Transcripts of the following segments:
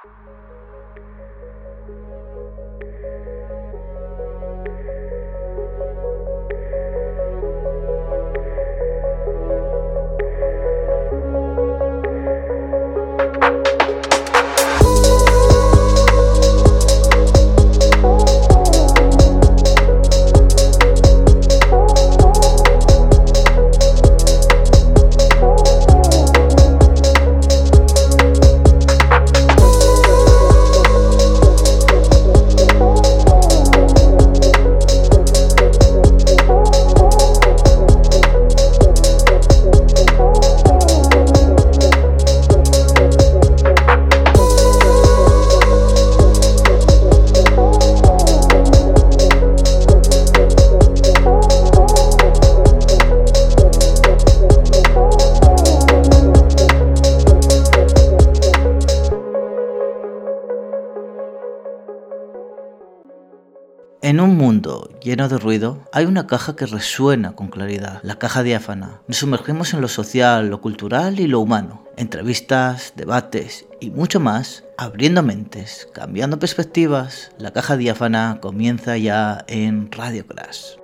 En un mundo lleno de ruido, hay una caja que resuena con claridad, la caja diáfana. Nos sumergimos en lo social, lo cultural y lo humano. Entrevistas, debates y mucho más, abriendo mentes, cambiando perspectivas. La caja diáfana comienza ya en Radio Crash.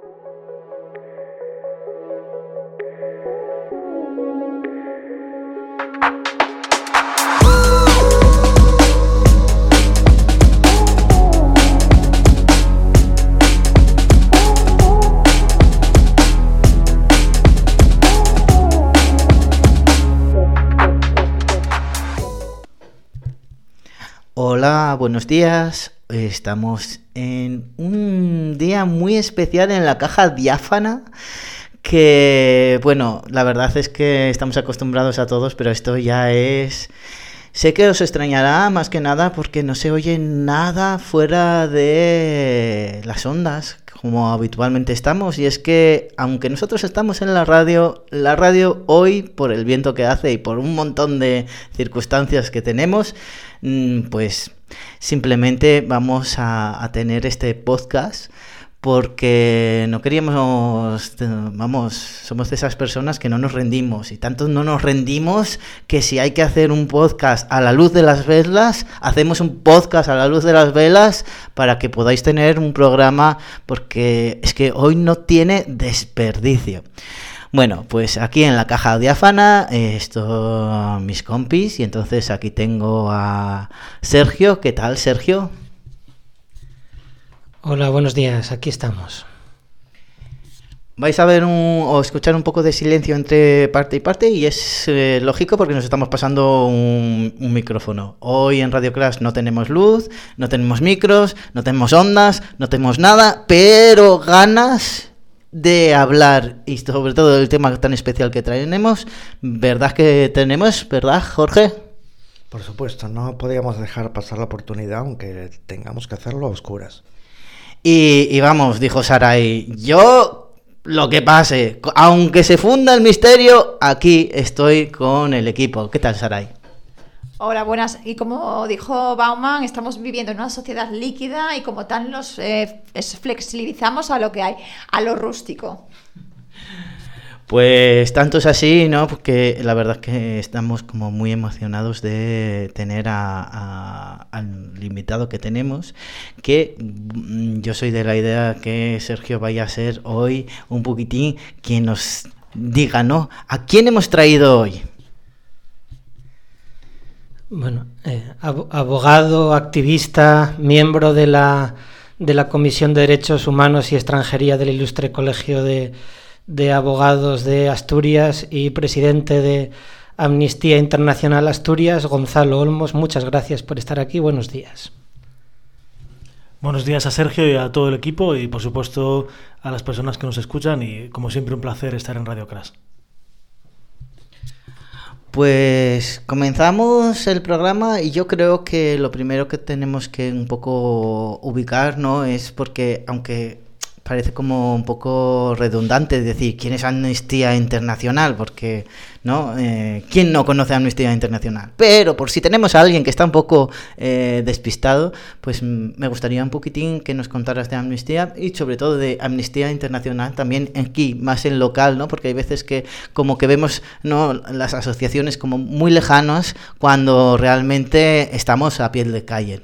Hola, buenos días. Estamos en un día muy especial en la caja diáfana que, bueno, la verdad es que estamos acostumbrados a todos, pero esto ya es... Sé que os extrañará más que nada porque no se oye nada fuera de las ondas como habitualmente estamos, y es que aunque nosotros estamos en la radio hoy, por el viento que hace y por un montón de circunstancias que tenemos, pues simplemente vamos a tener este podcast porque no queríamos, somos de esas personas que no nos rendimos, y tanto no nos rendimos que si hay que hacer un podcast a la luz de las velas, hacemos un podcast a la luz de las velas para que podáis tener un programa, porque es que hoy no tiene desperdicio. Bueno, pues aquí en la caja diáfana están mis compis, y entonces aquí tengo a Sergio. ¿Qué tal, Sergio? Hola, buenos días, aquí estamos. Vais a ver o escuchar un poco de silencio entre parte y parte, y es lógico porque nos estamos pasando un micrófono. Hoy en Radio Crash no tenemos luz, no tenemos micros, no tenemos ondas, no tenemos nada, pero ganas de hablar, y sobre todo del tema tan especial que traemos. ¿Verdad que tenemos? ¿Verdad, Jorge? Por supuesto, no podíamos dejar pasar la oportunidad, aunque tengamos que hacerlo a oscuras. Y vamos, dijo Sarai, yo lo que pase, aunque se funda el misterio, aquí estoy con el equipo. ¿Qué tal, Sarai? Hola, buenas. Y como dijo Bauman, estamos viviendo en una sociedad líquida y como tal nos flexibilizamos a lo que hay, a lo rústico. Pues tanto es así, ¿no? Porque la verdad es que estamos como muy emocionados de tener al invitado que tenemos, que yo soy de la idea que Sergio vaya a ser hoy un poquitín quien nos diga, ¿no? ¿A quién hemos traído hoy? Bueno, abogado, activista, miembro de la Comisión de Derechos Humanos y Extranjería del Ilustre Colegio de Abogados de Asturias y presidente de Amnistía Internacional Asturias, Gonzalo Olmos. Muchas gracias por estar aquí. Buenos días. Buenos días a Sergio y a todo el equipo, y por supuesto a las personas que nos escuchan, y como siempre un placer estar en Radio Crash. Pues comenzamos el programa, y yo creo que lo primero que tenemos que un poco ubicar, ¿no? Es porque, aunque parece como un poco redundante decir quién es Amnistía Internacional, porque ¿no? ¿Quién no conoce Amnistía Internacional? Pero por si tenemos a alguien que está un poco despistado, pues me gustaría un poquitín que nos contaras de Amnistía y sobre todo de Amnistía Internacional también aquí, más en local, ¿no? Porque hay veces que como que vemos, ¿no?, las asociaciones como muy lejanas cuando realmente estamos a pie de calle.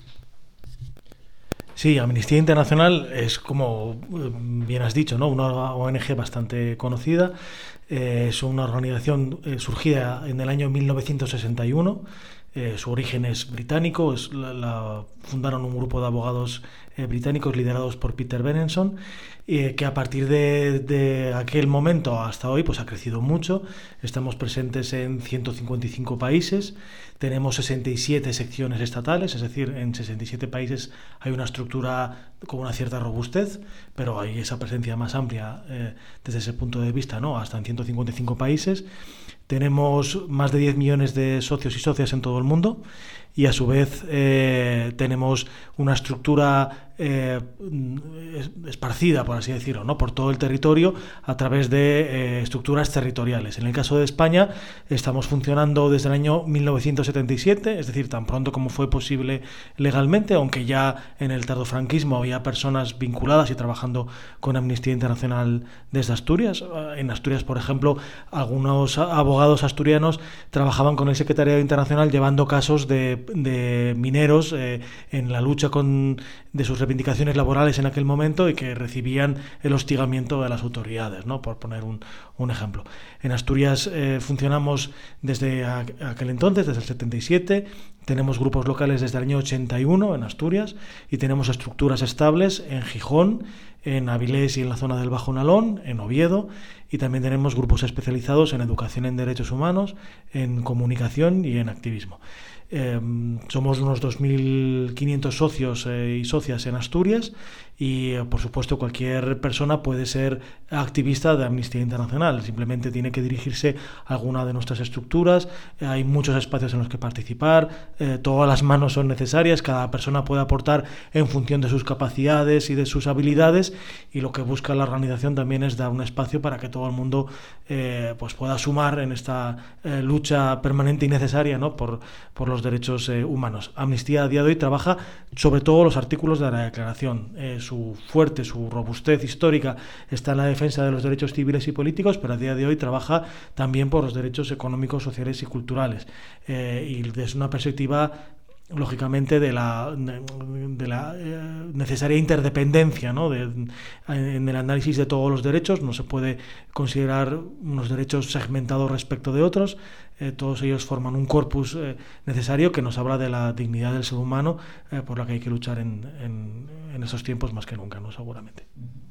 Sí, Amnistía Internacional es, como bien has dicho, ¿no?, una ONG bastante conocida. Es una organización surgida en el año 1961. Su origen es británico. La fundaron un grupo de abogados británicos liderados por Peter Benenson, que a partir de aquel momento hasta hoy pues ha crecido mucho. Estamos presentes en 155 países. Tenemos 67 secciones estatales, es decir, en 67 países hay una estructura con una cierta robustez, pero hay esa presencia más amplia desde ese punto de vista, ¿no?, hasta en 155 países. Tenemos más de 10 millones de socios y socias en todo el mundo y a su vez tenemos una estructura esparcida, por así decirlo, ¿no?, por todo el territorio a través de estructuras territoriales. En el caso de España estamos funcionando desde el año 1977, es decir, tan pronto como fue posible legalmente, aunque ya en el tardofranquismo había personas vinculadas y trabajando con Amnistía Internacional desde Asturias. En Asturias, por ejemplo, algunos abogados asturianos trabajaban con el Secretariado Internacional llevando casos de mineros en la lucha de sus reivindicaciones laborales en aquel momento y que recibían el hostigamiento de las autoridades, ¿no?, por poner un ejemplo. En Asturias funcionamos desde aquel entonces, desde el 77, tenemos grupos locales desde el año 81 en Asturias y tenemos estructuras estables en Gijón, en Avilés y en la zona del Bajo Nalón, en Oviedo, y también tenemos grupos especializados en educación en derechos humanos, en comunicación y en activismo. Somos unos 2.500 socios y socias en Asturias y, por supuesto, cualquier persona puede ser activista de Amnistía Internacional. Simplemente tiene que dirigirse a alguna de nuestras estructuras. Hay muchos espacios en los que participar. Todas las manos son necesarias. Cada persona puede aportar en función de sus capacidades y de sus habilidades. Y lo que busca la organización también es dar un espacio para que todo el mundo pues pueda sumar en esta lucha permanente y necesaria, ¿no?, por los derechos humanos. Amnistía a día de hoy trabaja sobre todo los artículos de la Declaración. Su robustez histórica está en la defensa de los derechos civiles y políticos, pero a día de hoy trabaja también por los derechos económicos, sociales y culturales. Y desde una perspectiva, lógicamente, de la necesaria interdependencia, ¿no?, en el análisis de todos los derechos. No se puede considerar unos derechos segmentados respecto de otros. Todos ellos forman un corpus necesario que nos habla de la dignidad del ser humano, por la que hay que luchar en estos tiempos más que nunca, ¿no?, seguramente.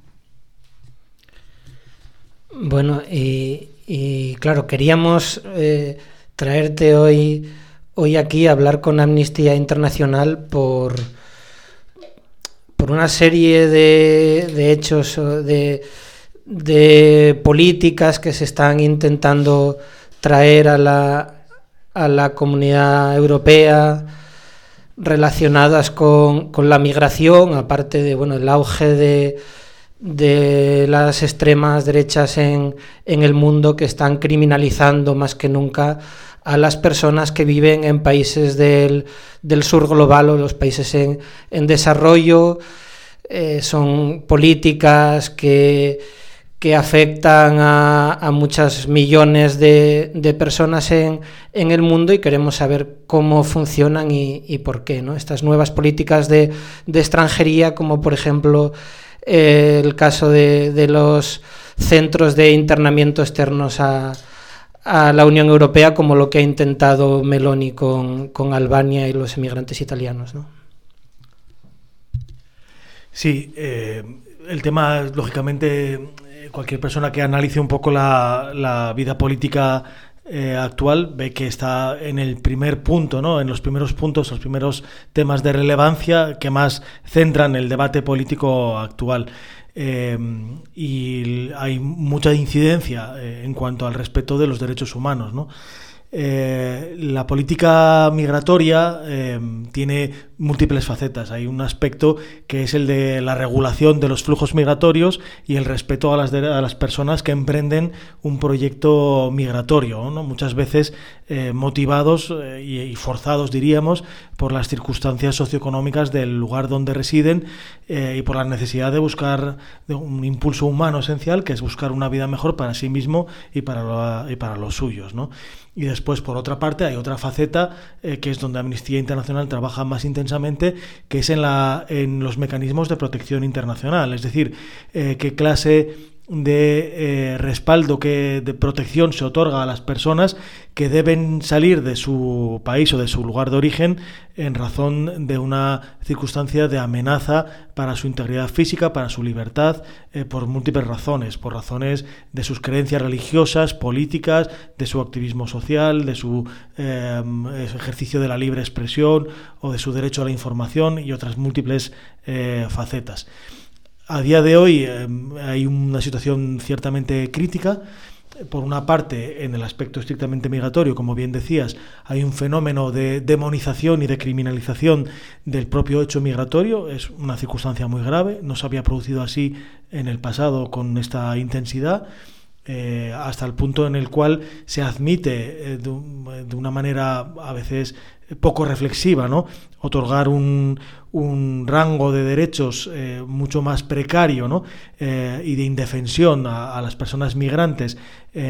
Bueno, y claro, queríamos traerte hoy aquí a hablar con Amnistía Internacional por una serie de hechos, de políticas que se están intentando traer a la comunidad europea relacionadas con la migración, aparte de el auge de las extremas derechas en el mundo, que están criminalizando más que nunca a las personas que viven en países del sur global o los países en desarrollo. Son políticas que afectan a muchos millones de personas en el mundo, y queremos saber cómo funcionan y por qué, ¿no? Estas nuevas políticas de extranjería, como por ejemplo el caso de los centros de internamiento externos a la Unión Europea, como lo que ha intentado Meloni con Albania y los emigrantes italianos, ¿no? Sí, el tema, lógicamente, cualquier persona que analice un poco la vida política actual ve que está en el primer punto, ¿no?, en los primeros puntos, los primeros temas de relevancia que más centran el debate político actual. Y hay mucha incidencia en cuanto al respeto de los derechos humanos, ¿no? La política migratoria tiene múltiples facetas. Hay un aspecto que es el de la regulación de los flujos migratorios y el respeto a las personas que emprenden un proyecto migratorio, ¿no? Muchas veces motivados y forzados, diríamos, por las circunstancias socioeconómicas del lugar donde residen y por la necesidad de buscar un impulso humano esencial, que es buscar una vida mejor para sí mismo y para los suyos, ¿no? Y después, por otra parte, hay otra faceta que es donde Amnistía Internacional trabaja más intensamente, que es en los mecanismos de protección internacional. Es decir, qué clase de respaldo, de protección se otorga a las personas que deben salir de su país o de su lugar de origen en razón de una circunstancia de amenaza para su integridad física, para su libertad, por múltiples razones, por razones de sus creencias religiosas, políticas, de su activismo social, de su ejercicio de la libre expresión o de su derecho a la información y otras múltiples facetas. A día de hoy hay una situación ciertamente crítica. Por una parte, en el aspecto estrictamente migratorio, como bien decías, hay un fenómeno de demonización y de criminalización del propio hecho migratorio. Es una circunstancia muy grave, no se había producido así en el pasado con esta intensidad, hasta el punto en el cual se admite de una manera a veces poco reflexiva, ¿no?, otorgar un rango de derechos mucho más precario, ¿no?, y de indefensión a las personas migrantes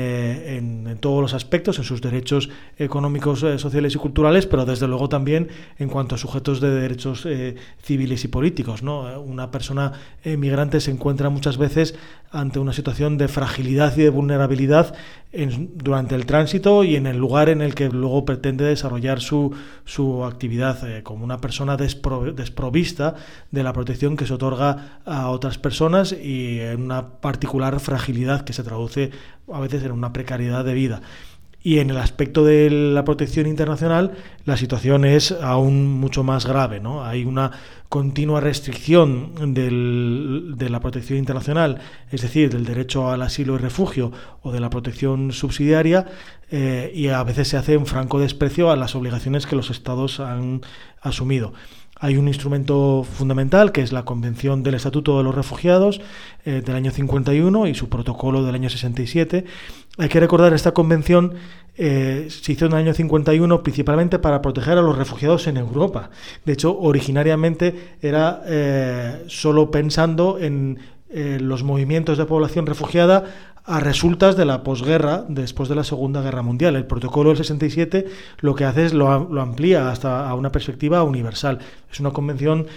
en todos los aspectos, en sus derechos económicos, sociales y culturales, pero desde luego también en cuanto a sujetos de derechos civiles y políticos, ¿no? Una persona migrante se encuentra muchas veces ante una situación de fragilidad y de vulnerabilidad durante el tránsito y en el lugar en el que luego pretende desarrollar su actividad, como una persona desprovista de la protección que se otorga a otras personas y en una particular fragilidad que se traduce a veces en una precariedad de vida. Y en el aspecto de la protección internacional, la situación es aún mucho más grave, ¿no? Hay una continua restricción de la protección internacional, es decir, del derecho al asilo y refugio o de la protección subsidiaria, y a veces se hace un franco desprecio a las obligaciones que los Estados han asumido. Hay un instrumento fundamental que es la Convención del Estatuto de los Refugiados del año 51 y su protocolo del año 67. Hay que recordar, esta convención se hizo en el año 51 principalmente para proteger a los refugiados en Europa. De hecho, originariamente era solo pensando en los movimientos de población refugiada a resultas de la posguerra, después de la Segunda Guerra Mundial. El protocolo del 67 lo que hace es lo amplía hasta a una perspectiva universal. Es una convención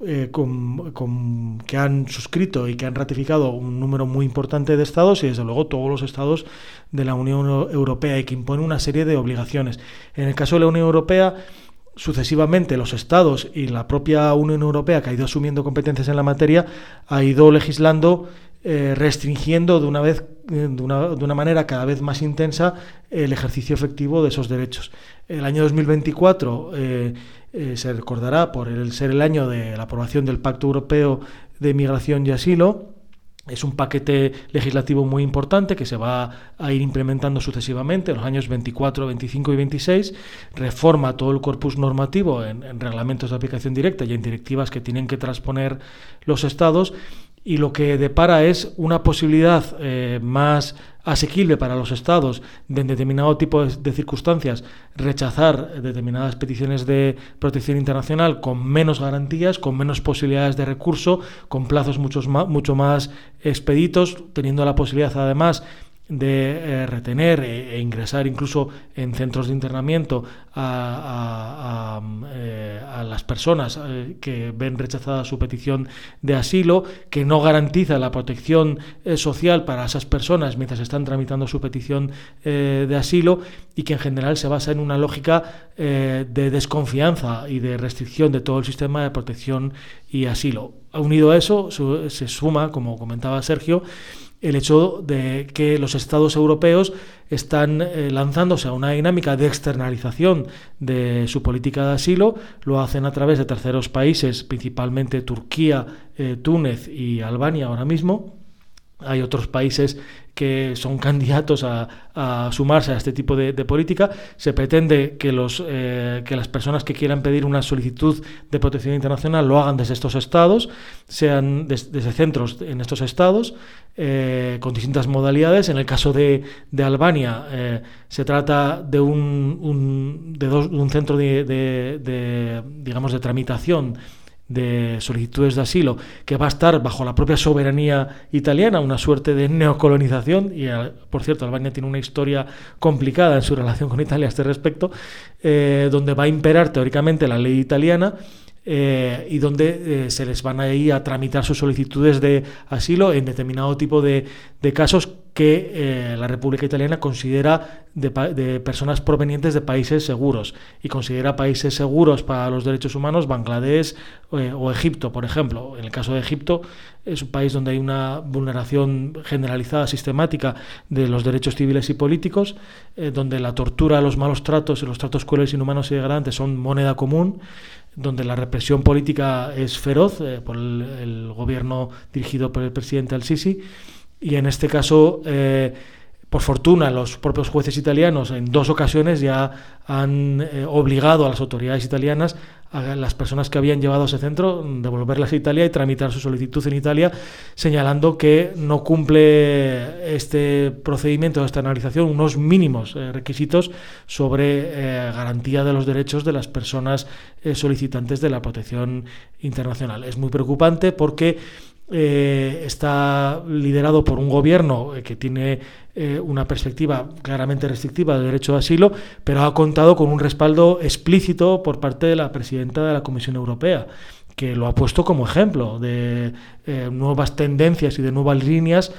que han suscrito y que han ratificado un número muy importante de estados y desde luego todos los estados de la Unión Europea, y que impone una serie de obligaciones. En el caso de la Unión Europea, sucesivamente los estados y la propia Unión Europea, que ha ido asumiendo competencias en la materia, ha ido legislando restringiendo de una manera cada vez más intensa el ejercicio efectivo de esos derechos. El año 2024 se recordará por ser el año de la aprobación del Pacto Europeo de Migración y Asilo. Es un paquete legislativo muy importante que se va a ir implementando sucesivamente en los años 24, 25 y 26. Reforma todo el corpus normativo en reglamentos de aplicación directa y en directivas que tienen que transponer los estados. Y lo que depara es una posibilidad más asequible para los estados de, en determinado tipo de circunstancias, rechazar determinadas peticiones de protección internacional con menos garantías, con menos posibilidades de recurso, con plazos mucho más expeditos, teniendo la posibilidad además de retener e ingresar incluso en centros de internamiento a las personas que ven rechazada su petición de asilo, que no garantiza la protección social para esas personas mientras están tramitando su petición de asilo, y que en general se basa en una lógica de desconfianza y de restricción de todo el sistema de protección y asilo. Unido a eso se suma, como comentaba Sergio, el hecho de que los estados europeos están lanzándose a una dinámica de externalización de su política de asilo. Lo hacen a través de terceros países, principalmente Turquía, Túnez y Albania ahora mismo, Hay otros países que son candidatos a sumarse a este tipo de política. Se pretende que las personas que quieran pedir una solicitud de protección internacional lo hagan desde estos estados, sean desde centros en estos estados, con distintas modalidades. En el caso de Albania, se trata de un centro digamos, de tramitación de solicitudes de asilo que va a estar bajo la propia soberanía italiana, una suerte de neocolonización. Y por cierto, Albania tiene una historia complicada en su relación con Italia a este respecto, donde va a imperar teóricamente la ley italiana, y donde se les van a ir a tramitar sus solicitudes de asilo en determinado tipo de casos que la República Italiana considera de personas provenientes de países seguros, y considera países seguros para los derechos humanos Bangladesh o Egipto, por ejemplo. En el caso de Egipto, es un país donde hay una vulneración generalizada, sistemática de los derechos civiles y políticos, donde la tortura, los malos tratos y los tratos crueles, inhumanos y degradantes son moneda común, donde la represión política es feroz por el gobierno dirigido por el presidente Al-Sisi. Y en este caso, por fortuna, los propios jueces italianos en 2 ocasiones ya han obligado a las autoridades italianas, a las personas que habían llevado a ese centro, devolverlas a Italia y tramitar su solicitud en Italia, señalando que no cumple este procedimiento de externalización unos mínimos requisitos sobre garantía de los derechos de las personas solicitantes de la protección internacional. Es muy preocupante porque está liderado por un gobierno que tiene una perspectiva claramente restrictiva del derecho de asilo, pero ha contado con un respaldo explícito por parte de la presidenta de la Comisión Europea, que lo ha puesto como ejemplo de nuevas tendencias y de nuevas líneas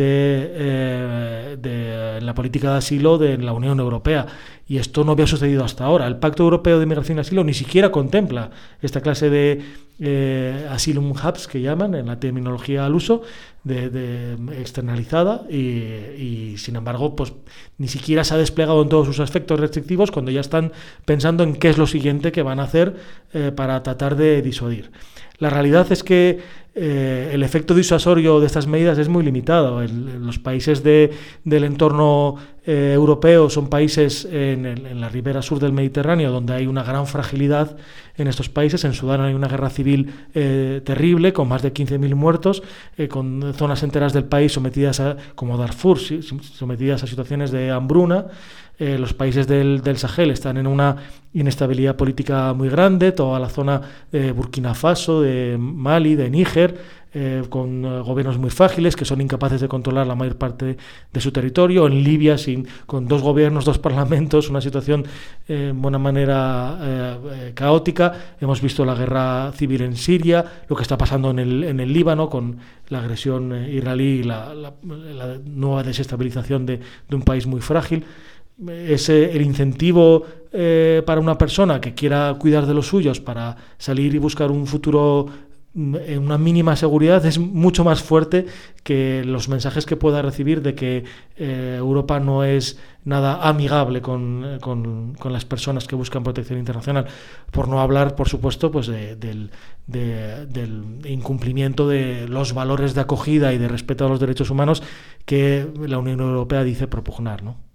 en la política de asilo de la Unión Europea. Y esto no había sucedido hasta ahora. El Pacto Europeo de Migración y Asilo ni siquiera contempla esta clase de asylum hubs, que llaman en la terminología al uso, de externalizada, y sin embargo pues ni siquiera se ha desplegado en todos sus aspectos restrictivos, cuando ya están pensando en qué es lo siguiente que van a hacer para tratar de disuadir. La realidad es que el efecto disuasorio de estas medidas es muy limitado. Los países del entorno europeo son países en la ribera sur del Mediterráneo, donde hay una gran fragilidad en estos países. En Sudán hay una guerra civil terrible, con más de 15.000 muertos, con zonas enteras del país sometidas como Darfur, sometidas a situaciones de hambruna. Los países del Sahel están en una inestabilidad política muy grande, toda la zona de Burkina Faso, de Mali, de Níger, con gobiernos muy frágiles que son incapaces de controlar la mayor parte de su territorio. En Libia, con 2 gobiernos, 2 parlamentos, una situación en buena manera caótica. Hemos visto la guerra civil en Siria, lo que está pasando en el Líbano con la agresión israelí y la nueva desestabilización de un país muy frágil. El incentivo para una persona que quiera cuidar de los suyos para salir y buscar un futuro en una mínima seguridad es mucho más fuerte que los mensajes que pueda recibir de que Europa no es nada amigable con las personas que buscan protección internacional, por no hablar, por supuesto, pues del incumplimiento de los valores de acogida y de respeto a los derechos humanos que la Unión Europea dice propugnar, ¿no?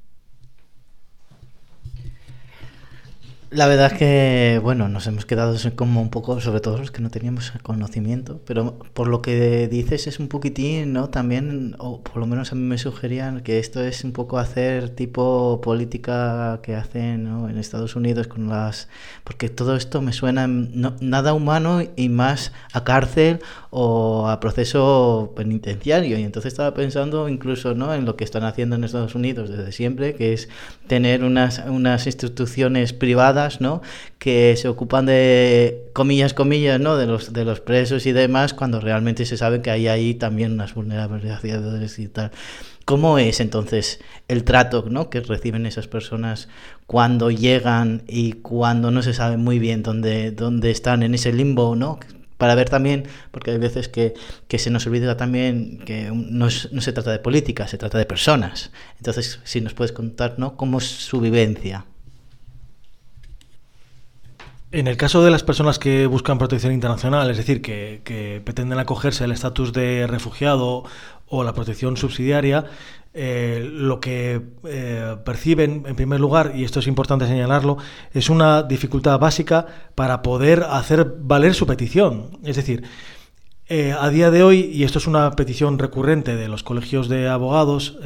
La verdad es que, bueno, nos hemos quedado como un poco, sobre todo los que no teníamos conocimiento, pero por lo que dices es un poquitín, ¿no? También, o por lo menos a mí me sugerían que esto es un poco hacer tipo política que hacen, ¿no?, en Estados Unidos con porque todo esto me suena nada humano y más a cárcel o a proceso penitenciario. Y entonces estaba pensando incluso, ¿no?, en lo que están haciendo en Estados Unidos desde siempre, que es tener unas instituciones privadas, ¿no?, que se ocupan de comillas, ¿no?, de los presos y demás, cuando realmente se sabe que hay ahí también unas vulnerabilidades y tal. ¿Cómo es entonces el trato, ¿no?, que reciben esas personas cuando llegan y cuando no se sabe muy bien dónde están en ese limbo, ¿no? Para ver también, porque hay veces que se nos olvida también que no se trata de política, se trata de personas. Entonces, si nos puedes contar, ¿no?, cómo es su vivencia. En el caso de las personas que buscan protección internacional, es decir, que pretenden acogerse al estatus de refugiado o la protección subsidiaria, lo que perciben, en primer lugar, y esto es importante señalarlo, es una dificultad básica para poder hacer valer su petición. Es decir, a día de hoy, y esto es una petición recurrente de los colegios de abogados,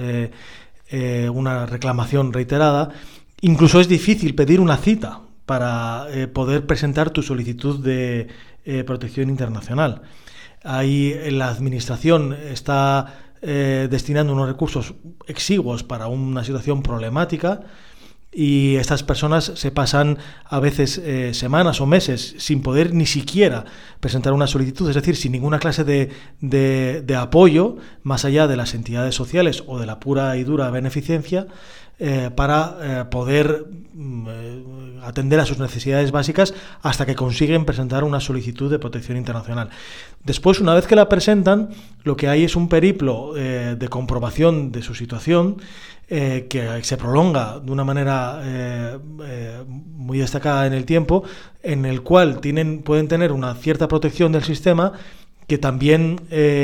una reclamación reiterada, incluso es difícil pedir una cita para poder presentar tu solicitud de protección internacional. Ahí la administración está destinando unos recursos exiguos para una situación problemática, y estas personas se pasan a veces semanas o meses sin poder ni siquiera presentar una solicitud, es decir, sin ninguna clase de apoyo más allá de las entidades sociales o de la pura y dura beneficencia para poder atender a sus necesidades básicas hasta que consiguen presentar una solicitud de protección internacional. Después, una vez que la presentan, lo que hay es un periplo de comprobación de su situación que se prolonga de una manera muy destacada en el tiempo, en el cual pueden tener una cierta protección del sistema, que también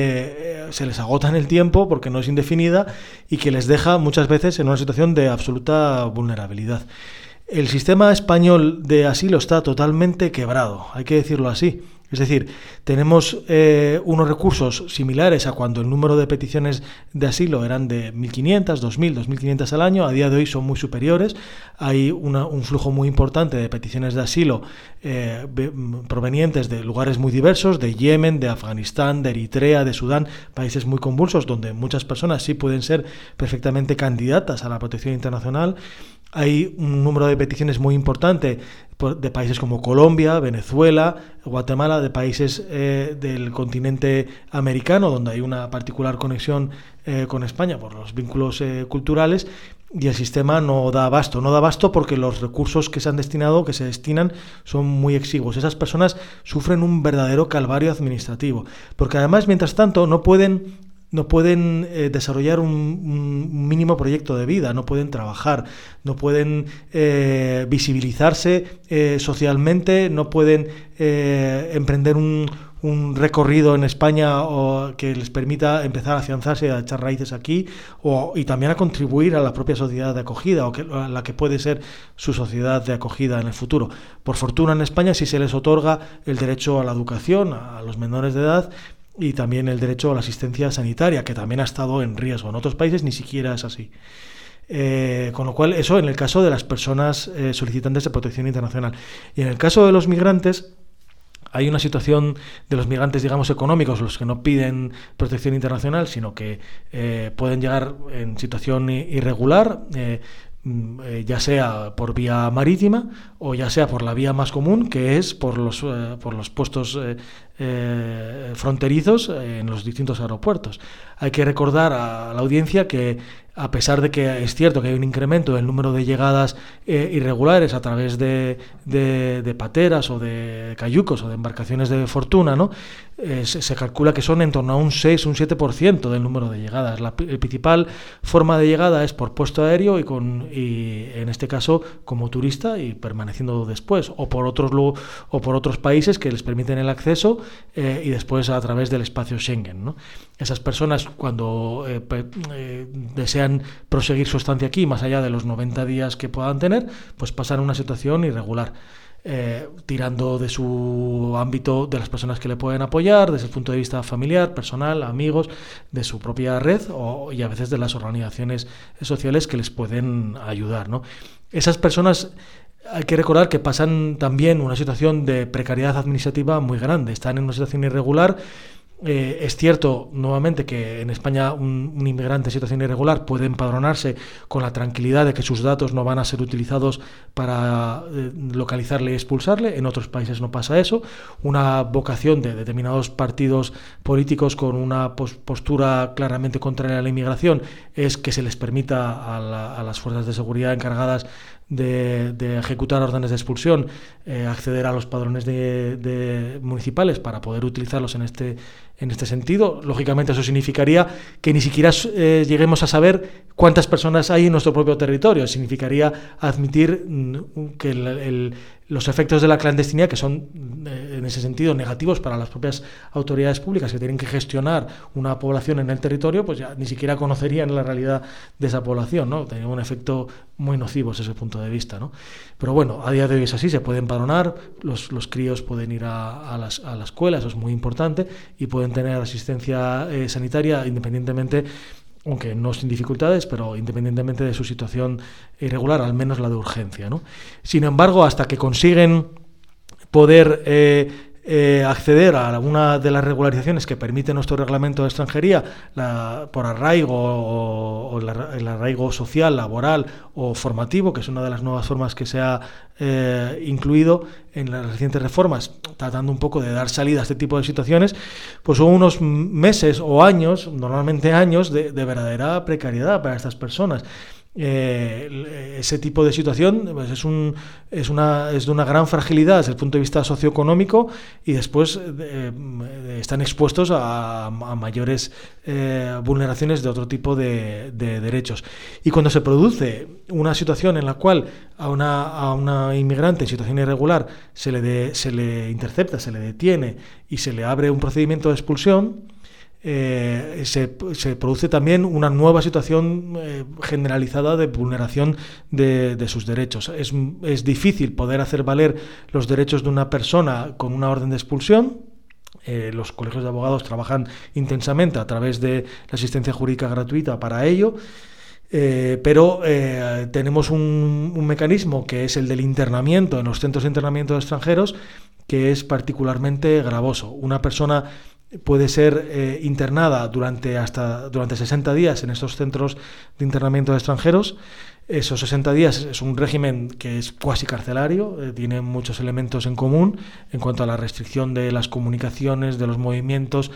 se les agota en el tiempo porque no es indefinida y que les deja muchas veces en una situación de absoluta vulnerabilidad. El sistema español de asilo está totalmente quebrado, hay que decirlo así. Es decir, tenemos unos recursos similares a cuando el número de peticiones de asilo eran de 1.500, 2.000, 2.500 al año. A día de hoy son muy superiores. Hay un flujo muy importante de peticiones de asilo provenientes de lugares muy diversos, de Yemen, de Afganistán, de Eritrea, de Sudán, países muy convulsos donde muchas personas sí pueden ser perfectamente candidatas a la protección internacional. Hay un número de peticiones muy importante de países como Colombia, Venezuela, Guatemala, de países del continente americano, donde hay una particular conexión con España por los vínculos culturales, y el sistema no da abasto. No da abasto porque los recursos que se destinan, son muy exiguos. Esas personas sufren un verdadero calvario administrativo, porque además, mientras tanto, no pueden desarrollar un mínimo proyecto de vida, no pueden trabajar, no pueden visibilizarse socialmente, no pueden emprender un recorrido en España que les permita empezar a afianzarse, a echar raíces aquí y también a contribuir a la propia sociedad de acogida a la que puede ser su sociedad de acogida en el futuro. Por fortuna, en España sí se les otorga el derecho a la educación a los menores de edad, y también el derecho a la asistencia sanitaria, que también ha estado en riesgo. En otros países ni siquiera es así. Con lo cual, eso en el caso de las personas solicitantes de protección internacional. Y en el caso de los migrantes, hay una situación de los migrantes, digamos, económicos, los que no piden protección internacional, sino que pueden llegar en situación irregular, ya sea por vía marítima o ya sea por la vía más común, que es por los puestos fronterizos en los distintos aeropuertos. Hay que recordar a la audiencia que, a pesar de que es cierto que hay un incremento del número de llegadas irregulares a través de pateras o de cayucos o de embarcaciones de fortuna, ¿no? Se calcula que son en torno a un 6, un 7% del número de llegadas. La principal forma de llegada es por puesto aéreo y en este caso como turista y permaneciendo después, o por otros países que les permiten el acceso y después a través del espacio Schengen, ¿no? Esas personas, cuando desean proseguir su estancia aquí más allá de los 90 días que puedan tener, pues pasan una situación irregular, tirando de su ámbito, de las personas que le pueden apoyar desde el punto de vista familiar, personal, amigos, de su propia red y a veces de las organizaciones sociales que les pueden ayudar, ¿no? Esas personas, hay que recordar que pasan también una situación de precariedad administrativa muy grande, están en una situación irregular. Es cierto, nuevamente, que en España un inmigrante en situación irregular puede empadronarse con la tranquilidad de que sus datos no van a ser utilizados para localizarle y expulsarle. En otros países no pasa eso. Una vocación de determinados partidos políticos con una postura claramente contraria a la inmigración es que se les permita a las fuerzas de seguridad encargadas de ejecutar órdenes de expulsión, acceder a los padrones de municipales para poder utilizarlos en este sentido. Lógicamente eso significaría que ni siquiera lleguemos a saber cuántas personas hay en nuestro propio territorio. Significaría admitir que los efectos de la clandestinidad, que son en ese sentido negativos para las propias autoridades públicas que tienen que gestionar una población en el territorio, pues ya ni siquiera conocerían la realidad de esa población, ¿no? Tendría un efecto muy nocivo desde ese punto de vista, ¿no? Pero bueno, a día de hoy es así, se puede empadronar, los críos pueden ir a la escuela, eso es muy importante, y pueden tener asistencia sanitaria independientemente, aunque no sin dificultades, pero independientemente de su situación irregular, al menos la de urgencia, ¿no? Sin embargo, hasta que consiguen poder acceder a alguna de las regularizaciones que permite nuestro reglamento de extranjería, por arraigo o el arraigo social, laboral o formativo, que es una de las nuevas formas que se ha incluido en las recientes reformas, tratando un poco de dar salida a este tipo de situaciones, pues son unos meses o años, normalmente años, de verdadera precariedad para estas personas. Ese tipo de situación pues es de una gran fragilidad desde el punto de vista socioeconómico, y después están expuestos a mayores vulneraciones de otro tipo de derechos. Y cuando se produce una situación en la cual a una inmigrante en situación irregular se le intercepta, se le detiene y se le abre un procedimiento de expulsión, se produce también una nueva situación generalizada de vulneración de sus derechos. Es difícil poder hacer valer los derechos de una persona con una orden de expulsión. Los colegios de abogados trabajan intensamente a través de la asistencia jurídica gratuita para ello. Pero tenemos un mecanismo que es el del internamiento en los centros de internamiento de extranjeros, que es particularmente gravoso. Una persona puede ser internada durante 60 días en estos centros de internamiento de extranjeros. Esos 60 días es un régimen que es cuasi carcelario, tiene muchos elementos en común en cuanto a la restricción de las comunicaciones, de los movimientos,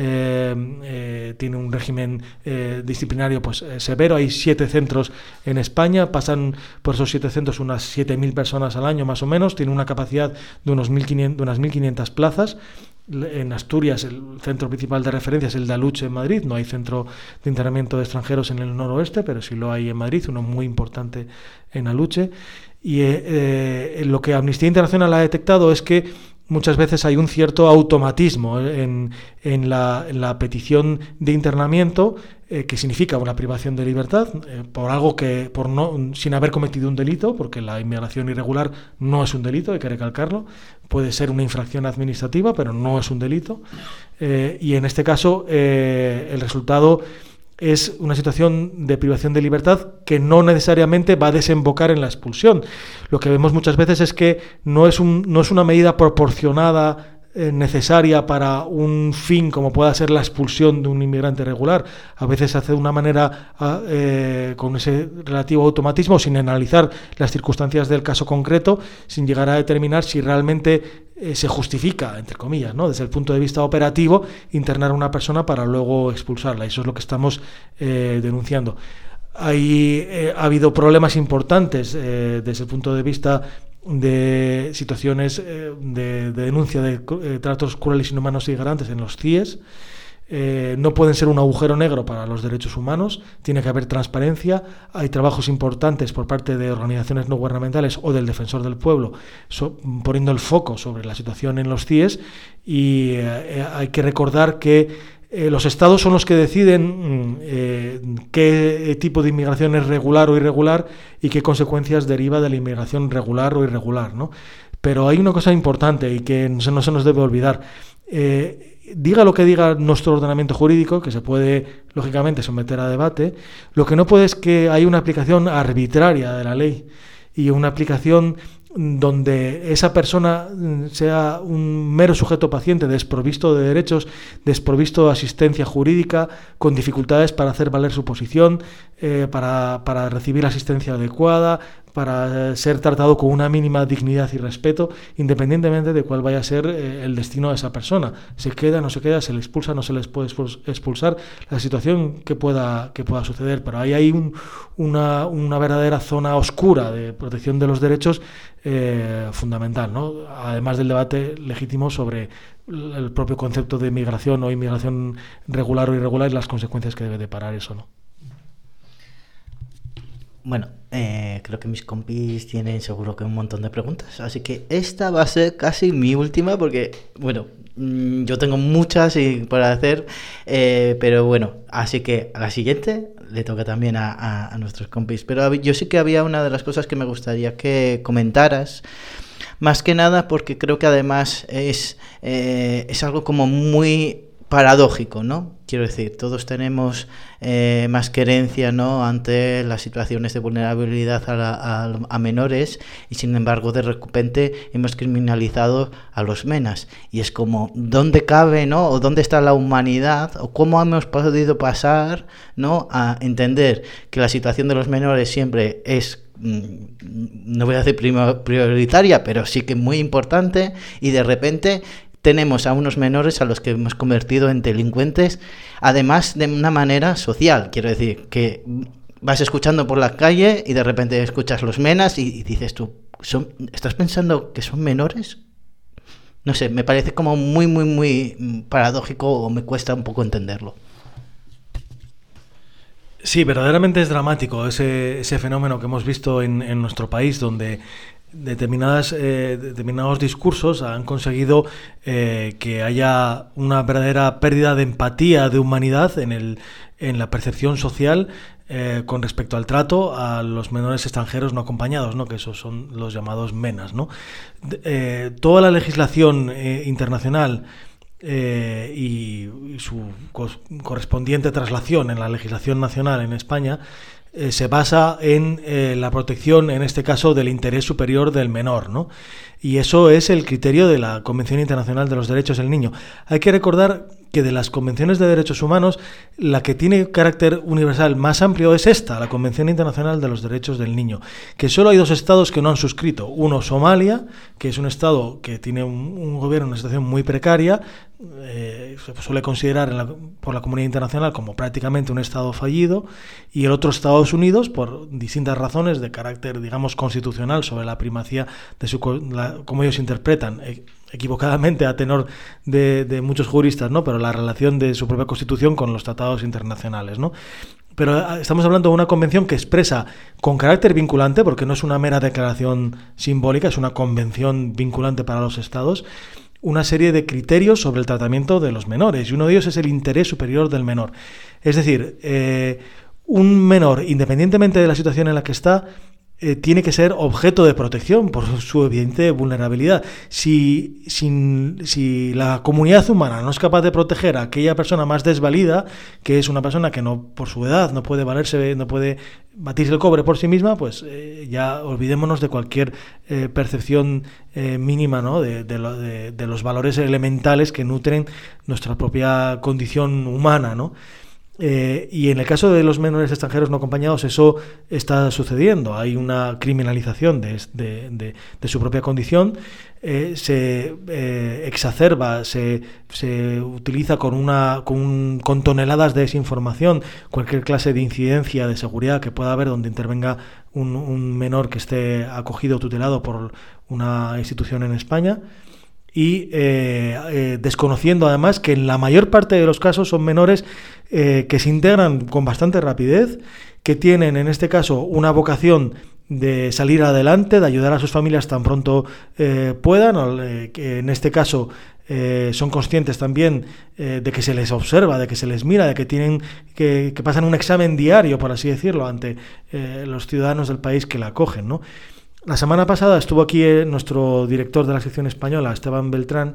tiene un régimen disciplinario pues severo. Hay 7 centros en España, pasan por esos 7 centros unas 7.000 personas al año más o menos, tiene una capacidad de unas 1.500 plazas. En Asturias el centro principal de referencia es el de Aluche en Madrid. No hay centro de internamiento de extranjeros en el noroeste, pero sí lo hay en Madrid, uno muy importante en Aluche. Y lo que Amnistía Internacional ha detectado es que muchas veces hay un cierto automatismo en la petición de internamiento, que significa una privación de libertad por algo que sin haber cometido un delito, porque la inmigración irregular no es un delito, hay que recalcarlo. Puede ser una infracción administrativa, pero no es un delito. Y en este caso el resultado es una situación de privación de libertad que no necesariamente va a desembocar en la expulsión. Lo que vemos muchas veces es que no es una medida proporcionada necesaria para un fin como pueda ser la expulsión de un inmigrante irregular. A veces se hace de una manera con ese relativo automatismo, sin analizar las circunstancias del caso concreto, sin llegar a determinar si realmente se justifica, entre comillas, ¿no?, desde el punto de vista operativo, internar a una persona para luego expulsarla. Eso es lo que estamos denunciando. Ha habido problemas importantes desde el punto de vista de situaciones de denuncia de tratos crueles, inhumanos y degradantes en los CIES. No pueden ser un agujero negro para los derechos humanos, tiene que haber transparencia. Hay trabajos importantes por parte de organizaciones no gubernamentales o del Defensor del Pueblo poniendo el foco sobre la situación en los CIES, y hay que recordar que los estados son los que deciden qué tipo de inmigración es regular o irregular y qué consecuencias deriva de la inmigración regular o irregular, ¿no? Pero hay una cosa importante y que no se nos debe olvidar. Diga lo que diga nuestro ordenamiento jurídico, que se puede lógicamente someter a debate, lo que no puede es que haya una aplicación arbitraria de la ley y una aplicación donde esa persona sea un mero sujeto paciente, desprovisto de derechos, desprovisto de asistencia jurídica, con dificultades para hacer valer su posición, para recibir asistencia adecuada, para ser tratado con una mínima dignidad y respeto, independientemente de cuál vaya a ser el destino de esa persona. Se queda, no se queda, se le expulsa, no se les puede expulsar, la situación que pueda suceder. Pero ahí hay una verdadera zona oscura de protección de los derechos fundamental, ¿no? Además del debate legítimo sobre el propio concepto de migración o inmigración regular o irregular y las consecuencias que debe deparar eso, ¿no? Bueno, creo que mis compis tienen seguro que un montón de preguntas, así que esta va a ser casi mi última porque, bueno, yo tengo muchas para hacer, pero bueno, así que a la siguiente le toca también a nuestros compis. Pero yo sí que había una de las cosas que me gustaría que comentaras, más que nada porque creo que además es algo como muy paradójico, ¿no? Quiero decir, todos tenemos más querencia, ¿no?, ante las situaciones de vulnerabilidad a menores, y sin embargo de repente hemos criminalizado a los menas. Y es como, ¿dónde cabe, ¿no?, o dónde está la humanidad, o cómo hemos podido pasar, ¿no?, a entender que la situación de los menores siempre es, no voy a decir prioritaria, pero sí que muy importante, y de repente tenemos a unos menores a los que hemos convertido en delincuentes, además de una manera social. Quiero decir, que vas escuchando por la calle y de repente escuchas los menas y dices tú, ¿estás pensando que son menores? No sé, me parece como muy, muy, muy paradójico, o me cuesta un poco entenderlo. Sí, verdaderamente es dramático ese fenómeno que hemos visto en nuestro país, donde determinados discursos han conseguido que haya una verdadera pérdida de empatía, de humanidad en la percepción social con respecto al trato a los menores extranjeros no acompañados, ¿no?, que esos son los llamados menas, ¿no? Toda la legislación internacional y su correspondiente traslación en la legislación nacional en España se basa en la protección, en este caso, del interés superior del menor, ¿no? Y eso es el criterio de la Convención Internacional de los Derechos del Niño. Hay que recordar que de las convenciones de derechos humanos, la que tiene carácter universal más amplio es esta, la Convención Internacional de los Derechos del Niño, que solo hay 2 estados que no han suscrito. Uno, Somalia, que es un estado que tiene un gobierno en una situación muy precaria, se suele considerar por la comunidad internacional como prácticamente un estado fallido, y el otro, Estados Unidos, por distintas razones de carácter, digamos, constitucional, sobre la primacía de como ellos interpretan, equivocadamente a tenor de muchos juristas, ¿no?, pero la relación de su propia Constitución con los tratados internacionales, ¿no? Pero estamos hablando de una convención que expresa con carácter vinculante, porque no es una mera declaración simbólica, es una convención vinculante para los estados, una serie de criterios sobre el tratamiento de los menores, y uno de ellos es el interés superior del menor. Es decir, un menor, independientemente de la situación en la que está, tiene que ser objeto de protección por su evidente vulnerabilidad. Si la comunidad humana no es capaz de proteger a aquella persona más desvalida, que es una persona que no, por su edad, no puede valerse, no puede batirse el cobre por sí misma, pues ya olvidémonos de cualquier percepción mínima, ¿no?, de los valores elementales que nutren nuestra propia condición humana, ¿no? Y en el caso de los menores extranjeros no acompañados eso está sucediendo. Hay una criminalización de su propia condición, se exacerba, se utiliza con toneladas de desinformación cualquier clase de incidencia de seguridad que pueda haber donde intervenga un menor que esté acogido o tutelado por una institución en España. Y desconociendo además que en la mayor parte de los casos son menores que se integran con bastante rapidez, que tienen en este caso una vocación de salir adelante, de ayudar a sus familias tan pronto puedan, que en este caso son conscientes también de que se les observa, de que se les mira, de que tienen que pasan un examen diario, por así decirlo, ante los ciudadanos del país que la acogen, ¿no? La semana pasada estuvo aquí nuestro director de la sección española, Esteban Beltrán,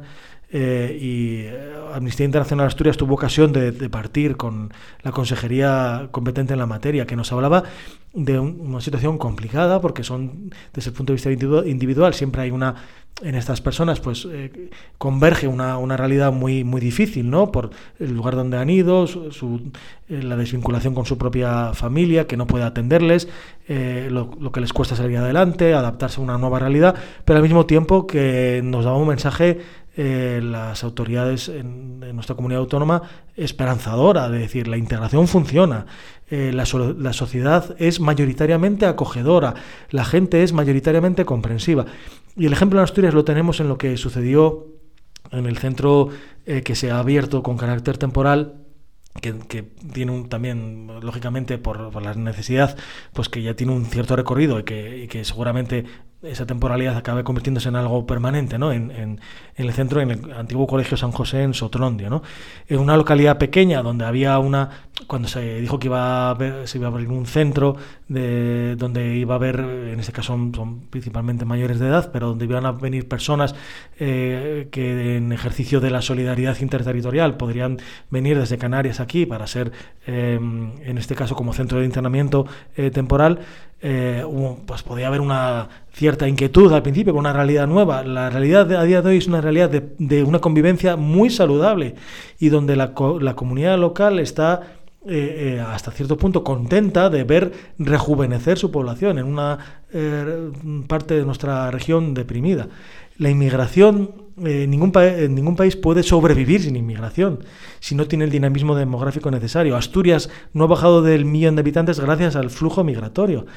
y Amnistía Internacional Asturias tuvo ocasión de partir con la consejería competente en la materia, que nos hablaba de una situación complicada, porque son, desde el punto de vista individual, siempre hay en estas personas pues converge una realidad muy, muy difícil, ¿no? Por el lugar donde han ido, la desvinculación con su propia familia, que no puede atenderles, lo que les cuesta salir adelante, adaptarse a una nueva realidad, pero al mismo tiempo que nos daba un mensaje las autoridades en nuestra comunidad autónoma esperanzadora, de decir, la integración funciona, la sociedad es mayoritariamente acogedora, la gente es mayoritariamente comprensiva. Y el ejemplo en Asturias lo tenemos en lo que sucedió en el centro que se ha abierto con carácter temporal, que tiene también, lógicamente, por la necesidad, pues que ya tiene un cierto recorrido y que seguramente esa temporalidad acabe convirtiéndose en algo permanente, ¿no? En el centro, en el antiguo Colegio San José en Sotrondio, ¿no? En una localidad pequeña donde había cuando se dijo que se iba a abrir un centro donde iba a haber, en este caso son principalmente mayores de edad, pero donde iban a venir personas que en ejercicio de la solidaridad interterritorial podrían venir desde Canarias aquí para ser, en este caso como centro de internamiento temporal, pues podía haber una cierta inquietud al principio con una realidad nueva. La realidad a día de hoy es una realidad de una convivencia muy saludable y donde la comunidad local está hasta cierto punto contenta de ver rejuvenecer su población en una parte de nuestra región deprimida. La inmigración, ningún país puede sobrevivir sin inmigración, si no tiene el dinamismo demográfico necesario. Asturias no ha bajado del 1 millón de habitantes gracias al flujo migratorio.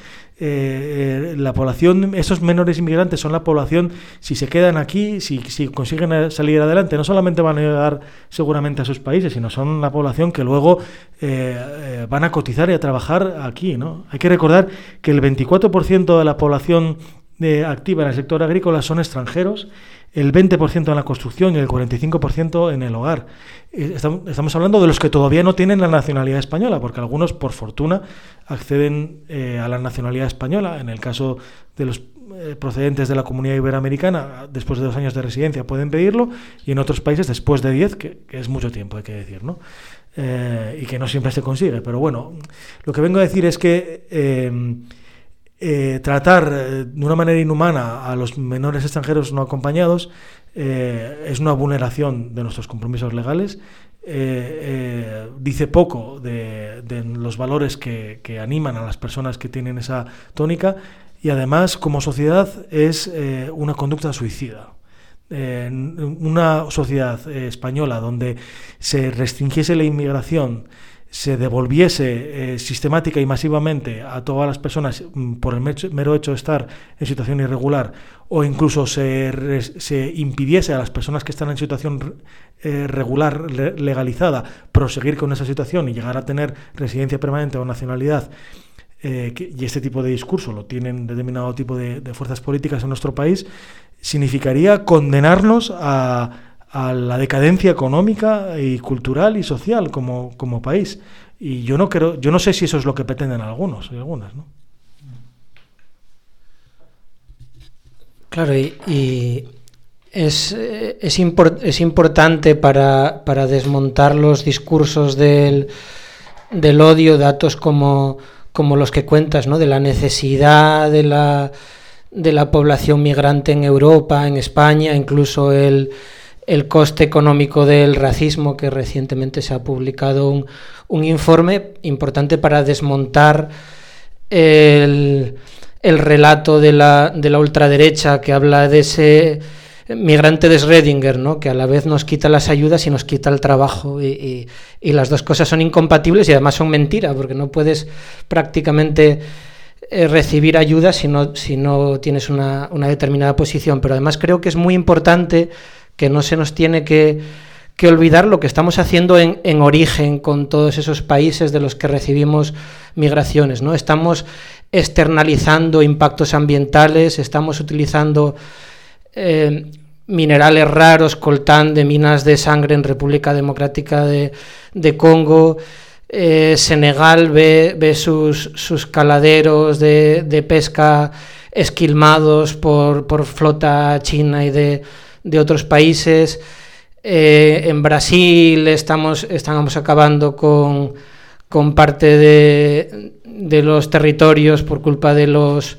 La población, esos menores inmigrantes son la población, si se quedan aquí, si consiguen salir adelante, no solamente van a llegar seguramente a sus países, sino son la población que luego van a cotizar y a trabajar aquí, ¿no? Hay que recordar que el 24% de la población activa en el sector agrícola son extranjeros, el 20% en la construcción y el 45% en el hogar. Estamos hablando de los que todavía no tienen la nacionalidad española, porque algunos, por fortuna, acceden a la nacionalidad española. En el caso de los procedentes de la comunidad iberoamericana, después de 2 años de residencia pueden pedirlo, y en otros países después de 10, que es mucho tiempo, hay que decir, ¿no? Y que no siempre se consigue. Pero bueno, lo que vengo a decir es que tratar de una manera inhumana a los menores extranjeros no acompañados es una vulneración de nuestros compromisos legales, dice poco de los valores que animan a las personas que tienen esa tónica, y además como sociedad es una conducta suicida. Una sociedad española donde se restringiese la inmigración, se devolviese sistemática y masivamente a todas las personas por el mero hecho de estar en situación irregular, o incluso se impidiese a las personas que están en situación regular, legalizada, proseguir con esa situación y llegar a tener residencia permanente o nacionalidad, y este tipo de discurso lo tienen determinado tipo de fuerzas políticas en nuestro país, significaría condenarnos a la decadencia económica y cultural y social como país. Y yo no sé si eso es lo que pretenden algunos y algunas, ¿no? Claro, y es importante para desmontar los discursos del odio, datos como los que cuentas, ¿no? De la necesidad de la población migrante en Europa, en España, incluso el coste económico del racismo, que recientemente se ha publicado un informe importante para desmontar el relato de la ultraderecha, que habla de ese migrante de Schrödinger, ¿no? Que a la vez nos quita las ayudas y nos quita el trabajo, y las dos cosas son incompatibles y además son mentira, porque no puedes prácticamente recibir ayuda si no tienes una determinada posición. Pero además creo que es muy importante que no se nos tiene que olvidar lo que estamos haciendo en origen con todos esos países de los que recibimos migraciones, ¿no? Estamos externalizando impactos ambientales, estamos utilizando minerales raros, coltán de minas de sangre en República Democrática de Congo. Senegal ve sus caladeros de pesca esquilmados por flota china y de otros países. En Brasil estamos acabando con parte los territorios por culpa de los